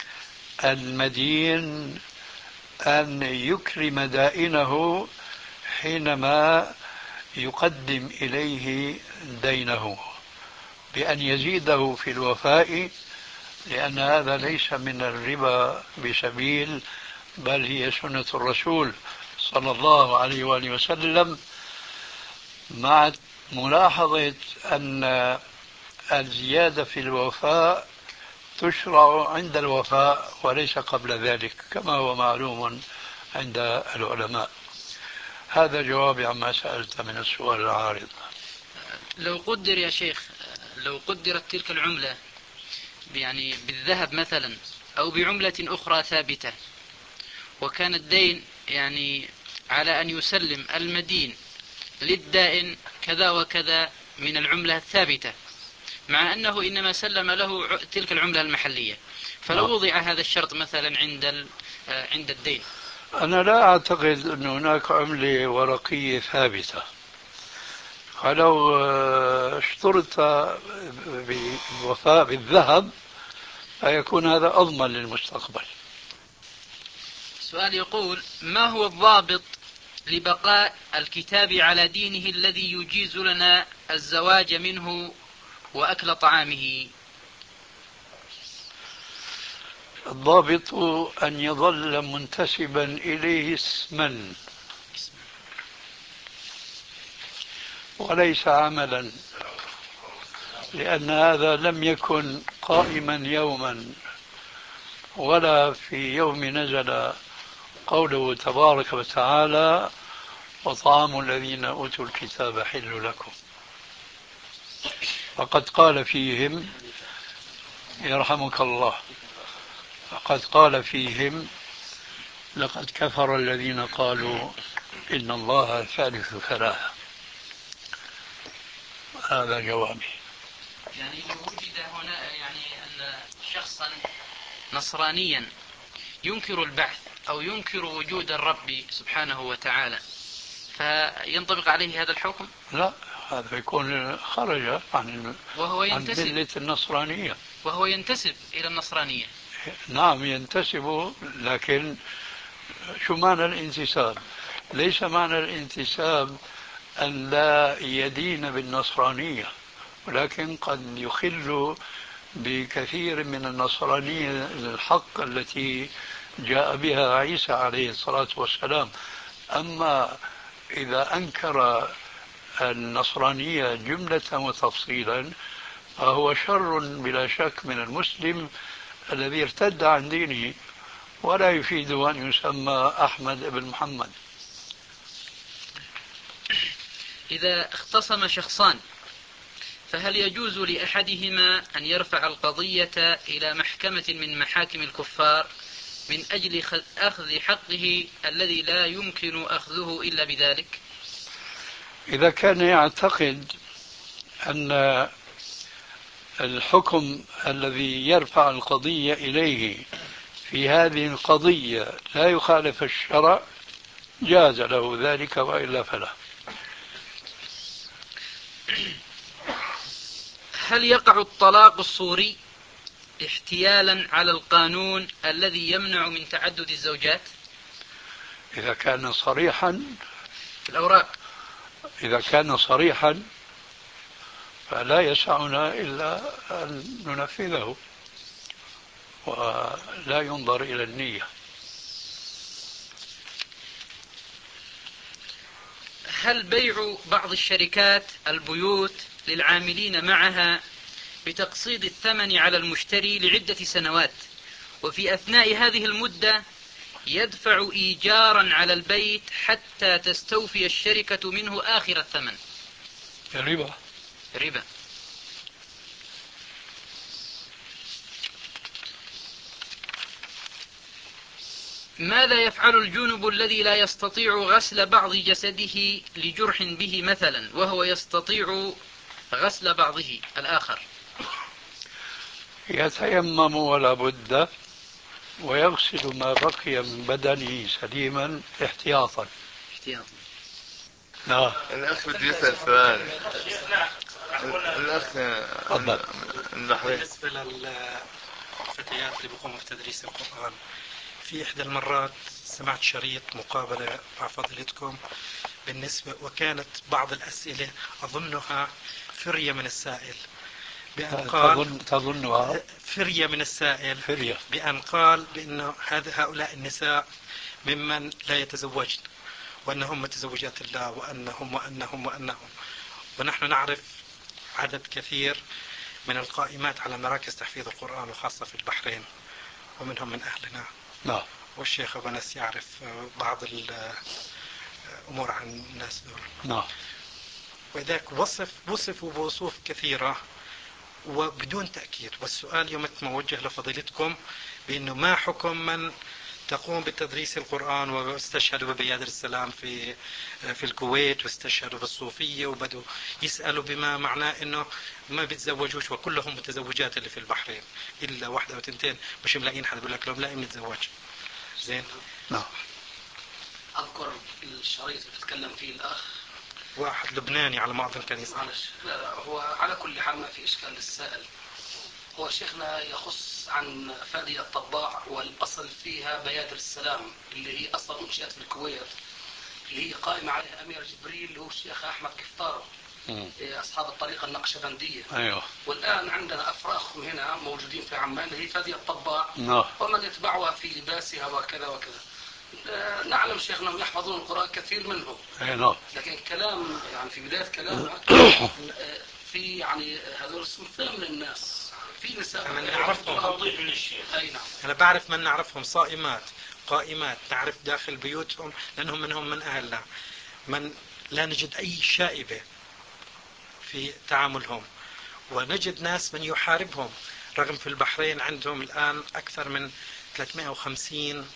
Speaker 4: المدين أن يكرم دائنه حينما يقدم إليه دينه بأن يزيده في الوفاء، لأن هذا ليس من الربا بسبيل، بل هي سنة الرسول صلى الله عليه وآله وسلم، مع ملاحظة أن الزيادة في الوفاء تشرع عند الوفاء وليس قبل ذلك كما هو معلوم عند العلماء. هذا جوابي عما سألت من السؤال العارض.
Speaker 1: لو قدر يا شيخ، لو قدرت تلك العملة يعني بالذهب مثلا أو بعملة أخرى ثابتة، وكان الدين يعني على أن يسلم المدين للدائن كذا وكذا من العملة الثابتة، مع أنه إنما سلم له تلك العملة المحلية، فلو وضع هذا الشرط مثلا عند الدين.
Speaker 4: أنا لا أعتقد أن هناك عملة ورقية ثابتة، فلو اشترط بالوفاء بالذهب فيكون هذا أضمن للمستقبل.
Speaker 1: سؤال يقول: ما هو الضابط لبقاء الكتاب على دينه الذي يجيز لنا الزواج منه وأكل طعامه؟
Speaker 4: الضابط أن يظل منتسبا إليه اسما وليس عملا، لأن هذا لم يكن قائما يوما ولا في يوم نزل قوله تبارك وتعالى وطعام الذين أوتوا الكتاب حل لكم، فقد قال فيهم يرحمك الله، فقد قال فيهم لقد كفر الذين قالوا إن الله ثالث ثلاثة. هذا جوابي.
Speaker 1: يعني لو وجد هنا يعني أن شخصا نصرانيا ينكر البعث أو ينكر وجود الرب سبحانه وتعالى، فينطبق عليه هذا الحكم؟
Speaker 4: لا، هذا يكون خرج عن ملة النصرانية،
Speaker 1: وهو ينتسب إلى النصرانية.
Speaker 4: نعم ينتسب، لكن شو معنى الانتساب؟ ليس معنى الانتساب أن لا يدين بالنصرانية، ولكن قد يخل بكثير من النصرانية الحق التي جاء بها عيسى عليه الصلاة والسلام. أما إذا أنكر النصرانية جملة وتفصيلا فهو شر بلا شك من المسلم الذي ارتد عن دينه، ولا يفيد أن يسمى أحمد بن محمد.
Speaker 1: إذا اختصم شخصان فهل يجوز لأحدهما أن يرفع القضية إلى محكمة من محاكم الكفار من أجل أخذ حقه الذي لا يمكن أخذه إلا بذلك؟
Speaker 4: إذا كان يعتقد أن الحكم الذي يرفع القضية إليه في هذه القضية لا يخالف الشرع جاز له ذلك، وإلا فلا.
Speaker 1: هل يقع الطلاق الصوري احتيالا على القانون الذي يمنع من تعدد الزوجات؟
Speaker 4: إذا كان صريحا
Speaker 1: في الأوراق،
Speaker 4: إذا كان صريحا فلا يسعنا إلا أن ننفذه ولا ينظر إلى النية.
Speaker 1: هل بيع بعض الشركات البيوت للعاملين معها بتقسيط الثمن على المشتري لعدة سنوات، وفي أثناء هذه المدة يدفع إيجارا على البيت حتى تستوفي الشركة منه آخر الثمن؟ ربا. ماذا يفعل الجنب الذي لا يستطيع غسل بعض جسده لجرح به مثلا، وهو يستطيع غسل بعضه الآخر؟
Speaker 4: يتيمم ولا بد، ويغسل ما بقي من بدنه سليما احتياطا. نعم.
Speaker 5: الأخ بده يسأل سؤال. الأخ
Speaker 10: بالنسبة للفتيات اللي بيقوموا بتدريس القرآن، في إحدى المرات سمعت شريط مقابلة مع فضيلتكم بالنسبة، وكانت بعض الأسئلة أظنها فرية من السائل، بأن قال
Speaker 4: تظنها
Speaker 10: فرية من السائل بأن قال بأن هؤلاء النساء ممن لا يتزوجن، وأنهم متزوجات الله، وأنهم ونحن نعرف عدد كثير من القائمات على مراكز تحفيظ القرآن وخاصة في البحرين، ومنهم من أهلنا.
Speaker 4: نعم.
Speaker 10: والشيخ أبو أنس يعرف بعض الأمور عن الناس دول.
Speaker 4: نعم.
Speaker 10: وذاك وصفوا بوصوف كثيرة وبدون تأكيد. والسؤال يوم موجه لفضيلتكم بأنه ما حكم من تقوم بتدريس القرآن واستشهدوا ببيادر السلام في الكويت، واستشهدوا بالصوفية، وبدوا يسألوا بما معناه أنه ما بيتزوجوش، وكلهم متزوجات اللي في البحرين إلا واحدة وتنتين مش ملاقين حد، بيقول لك لو ملاقين نتزوج. زين.
Speaker 4: نعم.
Speaker 2: أذكر الشريط اللي تتكلم فيه الأخ
Speaker 10: واحد لبناني على ما أظن كان يسأل.
Speaker 2: لا هو على كل حال ما في إشكال للسائل. هو شيخنا يخص عن فادية الطباع، والأصل فيها بيادر السلام اللي هي أصلا أنشئت في الكويت، اللي هي قائمة عليها أمير جبريل اللي هو الشيخ أحمد كفتار، أصحاب الطريقة النقشبندية.
Speaker 4: أيوه.
Speaker 2: والآن عندنا أفراخهم هنا موجودين في عمان اللي هي فادية الطباع.
Speaker 4: نعم.
Speaker 2: ومن يتبعها في لباسها وكذا وكذا. نعلم شيخنا أنهم يحفظون القرآن كثير منهم.
Speaker 4: نعم.
Speaker 2: لكن كلام يعني في بداية كلامك في يعني هذول اسم من الناس، في نساء
Speaker 10: أنا نعرفهم.
Speaker 9: توضيح من الشيخ.
Speaker 2: أي نعم.
Speaker 10: أنا بعرف من نعرفهم صائمات قائمات، نعرف داخل بيوتهم لأنهم منهم من أهلنا، من لا نجد أي شائبة في تعاملهم، ونجد ناس من يحاربهم، رغم في البحرين عندهم الآن أكثر من 350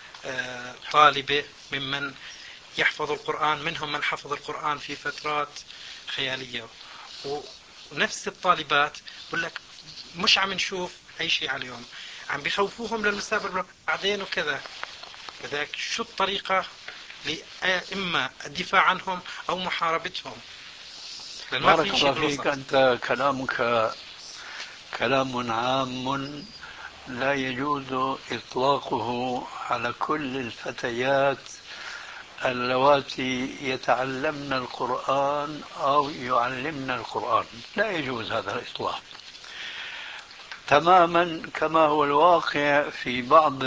Speaker 10: طالبة ممن يحفظ القرآن، منهم من حفظ القرآن في فترات خيالية، ونفس الطالبات بقول لك مش عم نشوف أي شيء عليهم، عم بيخوفوهم للمستقبل بعدين وكذا. لذلك شو الطريقة إما الدفاع عنهم أو محاربتهم؟
Speaker 4: بارك الله فيك. أنت كلامك كلام عام لا يجوز إطلاقه على كل الفتيات اللواتي يتعلمن القرآن أو يعلمن القرآن، لا يجوز هذا الإطلاق تماما، كما هو الواقع في بعض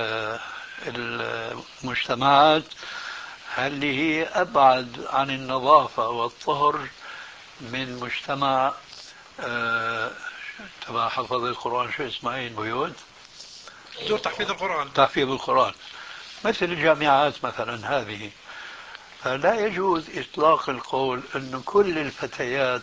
Speaker 4: المجتمعات اللي هي أبعد عن النظافة والطهر من مجتمع تبع حفظ القرآن. شو اسمها البيوت؟
Speaker 10: دور تحفيظ القرآن.
Speaker 4: تحفيظ القرآن مثل الجامعات مثلا هذه. فلا يجوز إطلاق القول أن كل الفتيات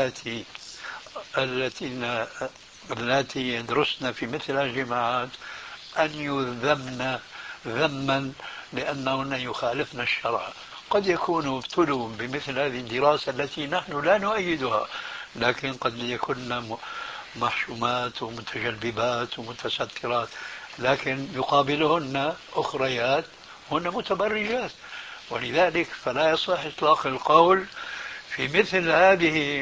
Speaker 4: التي يدرسن في مثل الجامعات أن يذمن ذما لأنهن يخالفن الشرع. قد يكونوا ابتلوا بمثل هذه الدراسة التي نحن لا نؤيدها، لكن قد يكون محشومات ومتجلبات ومتسترات، لكن يقابلهن أخريات هن متبرجات. ولذلك فلا يصح إطلاق القول في مثل هذه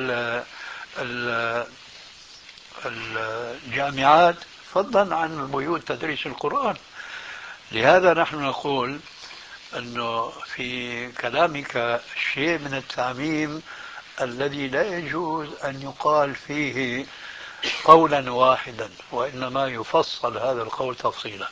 Speaker 4: الجامعات فضلا عن بيوت تدريس القرآن. لهذا نحن نقول أنه في كلامك شيء من التعميم الذي لا يجوز أن يقال فيه قولا واحدا، وإنما يفصل هذا القول تفصيلا.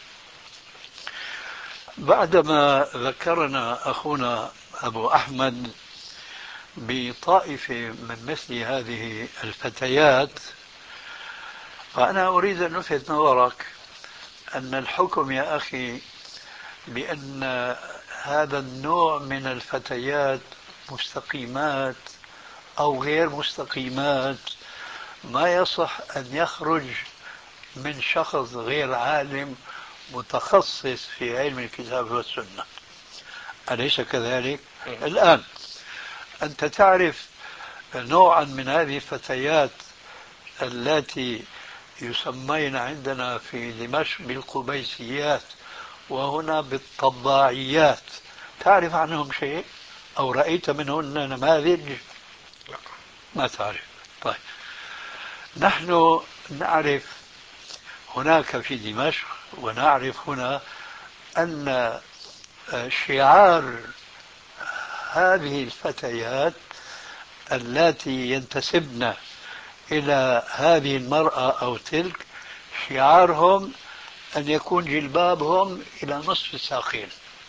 Speaker 4: بعدما ذكرنا أخونا أبو أحمد بطائفة من مثل هذه الفتيات، فأنا أريد أن ألفت نظرك أن الحكم يا أخي بأن هذا النوع من الفتيات مستقيمات أو غير مستقيمات ما يصح أن يخرج من شخص غير عالم متخصص في علم الكتاب والسنة، أليس كذلك؟ الآن أنت تعرف نوعا من هذه الفتيات التي يسمين عندنا في دمشق بالقبيسيات وهنا بالطباعيات، تعرف عنهم شيء أو رأيت منهن نماذج؟ ما تعرف. طيب، نحن نعرف هناك في دمشق ونعرف هنا أن شعار هذه الفتيات التي ينتسبن إلى هذه المرأة أو تلك، شعارهم أن يكون جلبابهم إلى نصف الساقين،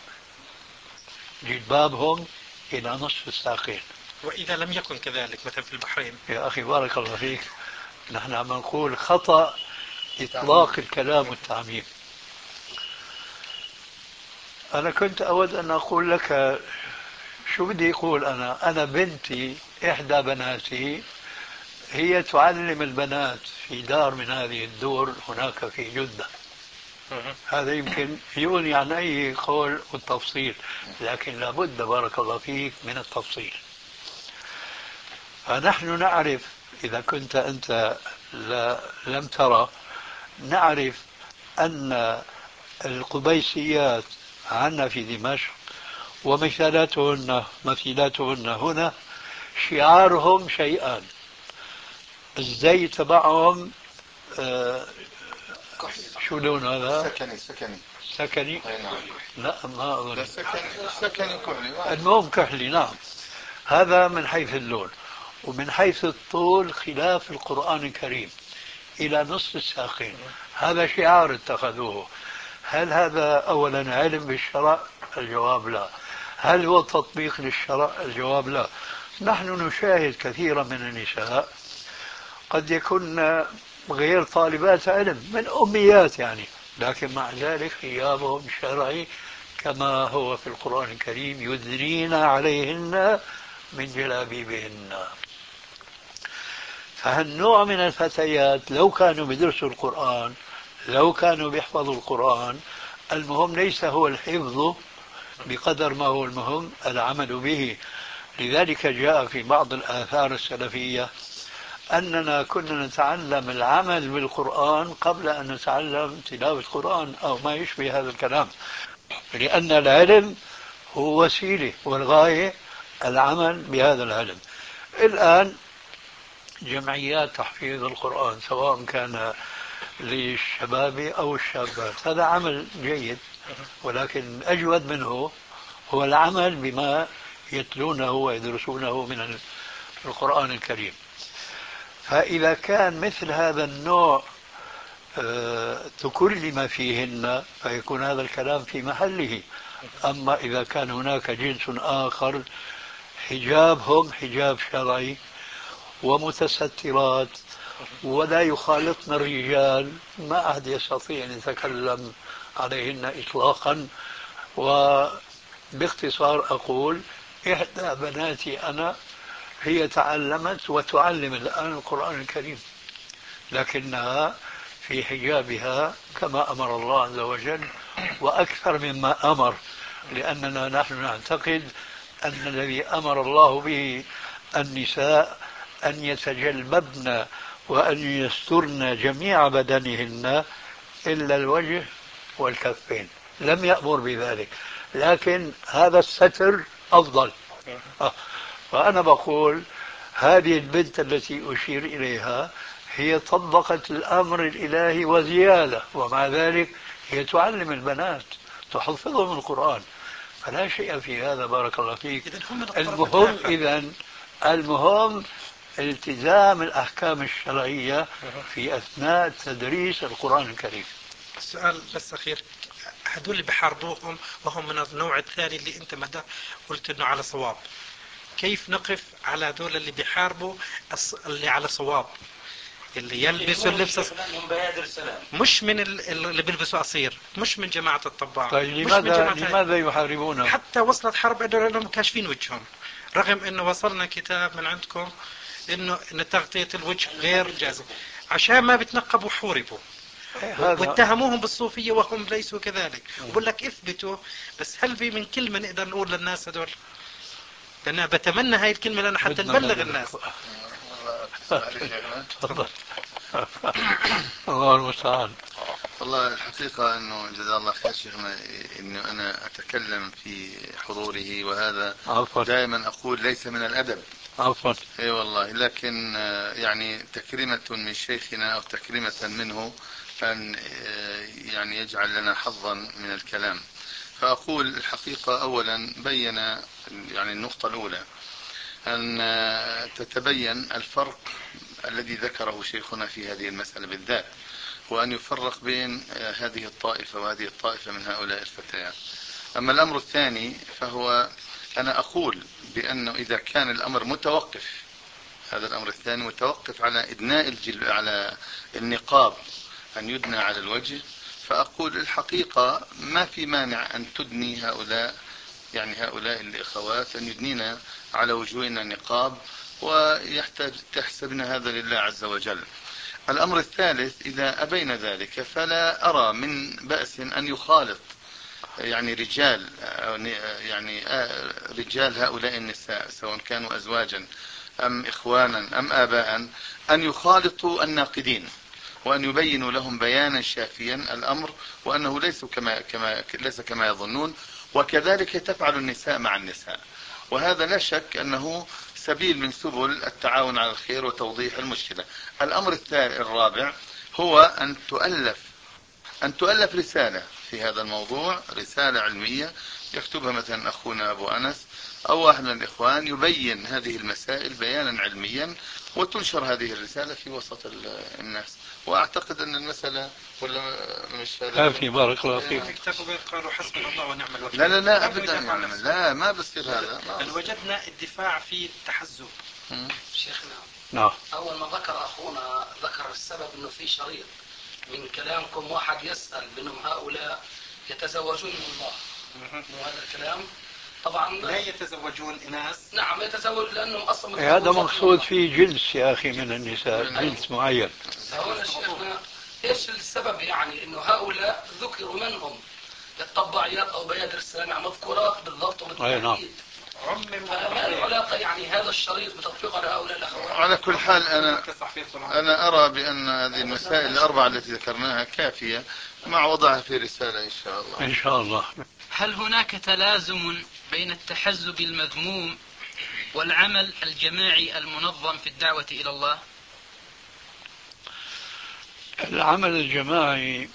Speaker 4: جلبابهم إلى نصف الساقين.
Speaker 10: وإذا لم يكن كذلك مثلا في البحرين؟
Speaker 4: يا أخي بارك الله فيك، نحن عم نقول خطأ إطلاق الكلام والتعميم. أنا كنت أود أن أقول لك شو بدي أقول. أنا بنتي إحدى بناتي هي تعلم البنات في دار من هذه الدور هناك في جدة. هذا يمكن يغني عن أي قول والتفصيل، لكن لابد بارك الله فيك من التفصيل. فنحن نعرف، إذا كنت أنت لم ترى، نعرف أن القبيسيات عندنا في دمشق ومثالاتهن هنا شعارهم شيئان. الزي تبعهم شو لون هذا؟ سكني. لا ما أظن.
Speaker 5: سكني كحلي.
Speaker 4: المهم كحلي، نعم. هذا من حيث اللون، ومن حيث الطول خلاف القرآن الكريم إلى نصف الساقين. هذا شعار اتخذوه. هل هذا أولا علم بالشرع؟ الجواب لا. هل هو تطبيق للشرع؟ الجواب لا. نحن نشاهد كثيرا من النساء قد يكون غير طالبات علم، من أميات يعني، لكن مع ذلك حجابهم شرعي كما هو في القرآن الكريم: يدنين عليهن من جلابيبهن. فهالنوع من الفتيات لو كانوا بيدرسوا القرآن، لو كانوا بيحفظوا القرآن، المهم ليس هو الحفظ بقدر ما هو المهم العمل به. لذلك جاء في بعض الآثار السلفية أننا كنا نتعلم العمل بالقرآن قبل أن نتعلم تلاوة القرآن أو ما يشبه هذا الكلام، لأن العلم هو وسيلة والغاية العمل بهذا العلم. الآن جمعيات تحفيظ القرآن سواء كان للشباب أو الشابات، هذا عمل جيد، ولكن أجود منه هو العمل بما يتلونه ويدرسونه من القرآن الكريم. فإذا كان مثل هذا النوع تكلم فيهن فيكون هذا الكلام في محله. أما إذا كان هناك جنس آخر حجابهم حجاب شرعي ومتسترات ولا يخالطن الرجال، ما أحد يستطيع أن يتكلم عليهن إطلاقا. وباختصار أقول إحدى بناتي أنا هي تعلمت وتعلم الآن القرآن الكريم، لكنها في حجابها كما أمر الله عز وجل وأكثر مما أمر، لأننا نحن نعتقد أن الذي أمر الله به النساء أن يتجلببن وأن يسترن جميع بدنهن إلا الوجه والكفين، لم يأمر بذلك، لكن هذا الستر أفضل. فأنا بقول هذه البنت التي أشير إليها هي طبقت الأمر الإلهي وزيادة، ومع ذلك هي تعلم البنات تحفظهم القرآن، فلا شيء في هذا بارك الله فيك. المهم إذن المهم التزام الأحكام الشرعية في أثناء تدريس القرآن الكريم.
Speaker 10: سؤال بس أخير، هدول اللي بحاربوهم وهم من النوع الثاني اللي أنت مدى قلت أنه على صواب، كيف نقف على هذول اللي بيحاربوا اللي على صواب، اللي يلبسوا اللبس مش من اللي بيلبسوا قصير، مش من جماعة الطباع؟
Speaker 4: طيب لماذا يحاربونه؟
Speaker 10: حتى وصلت حرب انهم كاشفين وجههم، رغم انه وصلنا كتاب من عندكم انه ان تغطية الوجه غير جازم، عشان ما بتنقبوا حوربوا واتهموهم بالصوفية وهم ليسوا كذلك. وبقول لك اثبتوا، بس هل في من كلمة نقدر نقول للناس هذول؟ لأن بتمنى هاي الكلمة لأنا حتى نبلغ الناس.
Speaker 4: تفضل. الله المستعان.
Speaker 5: والله الحقيقة أنه جزاه الله خير شيخنا أنه أنا أتكلم في حضوره، وهذا دائما أقول ليس من الأدب.
Speaker 4: عفوا.
Speaker 5: اي والله، لكن يعني تكريمة من شيخنا أو تكريمة منه أن يعني يجعل لنا حظا من الكلام. فأقول الحقيقة أولا بين يعني النقطة الأولى أن تتبين الفرق الذي ذكره شيخنا في هذه المسألة بالذات، وأن يفرق بين هذه الطائفة وهذه الطائفة من هؤلاء الفتيات. أما الأمر الثاني فهو أنا أقول بأنه إذا كان الأمر متوقف، هذا الأمر الثاني متوقف على إدناء على النقاب، أن يدنى على الوجه، فأقول الحقيقة ما في مانع أن تدني هؤلاء الأخوات أن يدنينا على وجوهنا النقاب، ويحتاج تحسبن هذا لله عز وجل. الأمر الثالث إذا أبين ذلك فلا أرى من بأس أن يخالط يعني رجال هؤلاء النساء سواء كانوا أزواجا أم إخوانا أم آباء، أن يخالطوا الناقدين وأن يبينوا لهم بيانا شافيا الأمر، وأنه ليس كما يظنون. وكذلك تفعل النساء مع النساء، وهذا لا شك أنه سبيل من سبل التعاون على الخير وتوضيح المشكلة. الأمر الرابع هو أن تؤلف رسالة في هذا الموضوع، رسالة علمية يكتبها مثلا أخونا أبو أنس أو واحد من الإخوان يبين هذه المسائل بيانا علميا، وتنشر هذه الرسالة في وسط الناس. وأعتقد أن المسألة ولا مش هذا
Speaker 4: في بارك الله فيك.
Speaker 10: قالوا حسبنا الله ونعم الوكيل.
Speaker 5: لا أبدا يعني لا ما بصير هذا.
Speaker 10: بل وجدنا الدفاع في التحزب.
Speaker 2: شيخنا
Speaker 4: نعم.
Speaker 2: أول ما ذكر أخونا ذكر السبب أنه في شريط من كلامكم واحد يسأل بأنهم هؤلاء يتزوجون من الله، وهذا الكلام طبعا
Speaker 10: لا يتزوجون إناث.
Speaker 2: نعم يتزوج لأنهم أصلا
Speaker 4: هذا مقصود فيه جنس يا أخي من النساء، جنس معين.
Speaker 2: هنا شيخنا إيش السبب يعني أنه هؤلاء ذكروا منهم الطباعيات أو بيادر السلام مذكورات بالضبط وبالتحديد. ما العلاقة يعني هذا الشريط بتطبيق على هؤلاء الأخوات؟
Speaker 5: على كل حال أنا أرى بأن هذه المسائل الأربعة التي ذكرناها كافية مع وضعها في رسالة إن شاء الله.
Speaker 4: إن شاء الله.
Speaker 1: هل هناك تلازم بين التحزب المذموم والعمل الجماعي المنظم في الدعوة إلى الله؟
Speaker 4: العمل الجماعي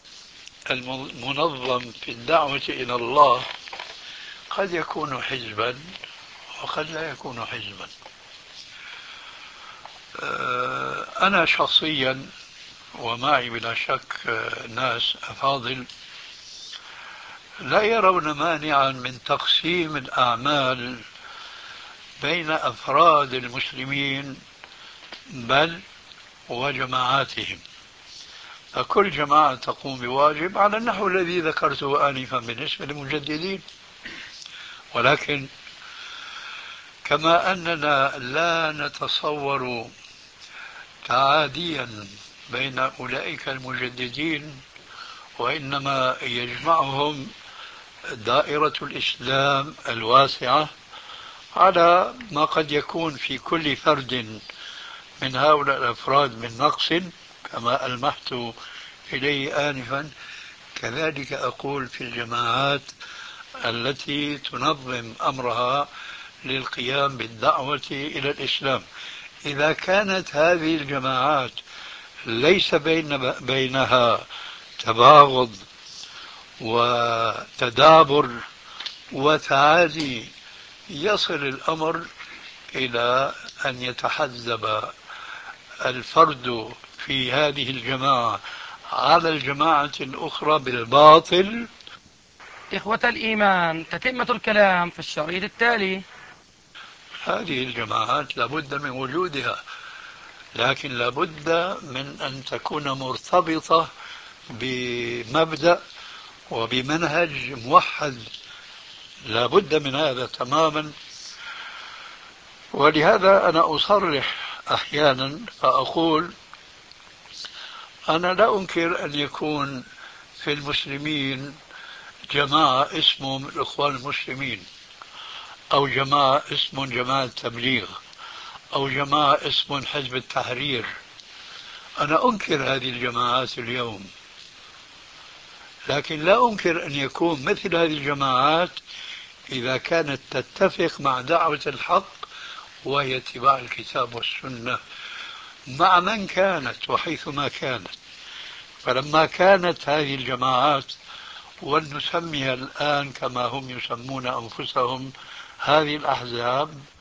Speaker 4: المنظم في الدعوة إلى الله قد يكون حزبا وقد لا يكون حزبا. أنا شخصيا ومعي بلا شك ناس أفاضل لا يرون مانعا من تقسيم الأعمال بين أفراد المسلمين بل وجماعاتهم، فكل جماعة تقوم بواجب على النحو الذي ذكرته آنفا بالنسبة للمجددين. ولكن كما أننا لا نتصور تعاديا بين أولئك المجددين، وإنما يجمعهم دائرة الإسلام الواسعة على ما قد يكون في كل فرد من هؤلاء الأفراد من نقص كما ألمحت إليه آنفا، كذلك أقول في الجماعات التي تنظم أمرها للقيام بالدعوة إلى الإسلام. إذا كانت هذه الجماعات ليس بينها تباغض وتدابر وتعادي، يصل الأمر إلى أن يتحزب الفرد في هذه الجماعة على الجماعة الأخرى بالباطل.
Speaker 11: إخوة الإيمان، تتمة الكلام في الشريط التالي.
Speaker 4: هذه الجماعات لابد من وجودها، لكن لابد من أن تكون مرتبطة بمبدأ وبمنهج موحد، لابد من هذا تماما. ولهذا أنا أصرح أحيانا فأقول أنا لا أنكر أن يكون في المسلمين جماعة اسمهم الإخوان المسلمين، أو جماعة اسمهم جماعة تبليغ، أو جماعة اسمهم حزب التحرير. أنا أنكر هذه الجماعات اليوم، لكن لا أنكر أن يكون مثل هذه الجماعات إذا كانت تتفق مع دعوة الحق وهي اتباع الكتاب والسنة مع من كانت وحيثما كانت. فلما كانت هذه الجماعات، ولنسميها الآن كما هم يسمون أنفسهم، هذه الأحزاب،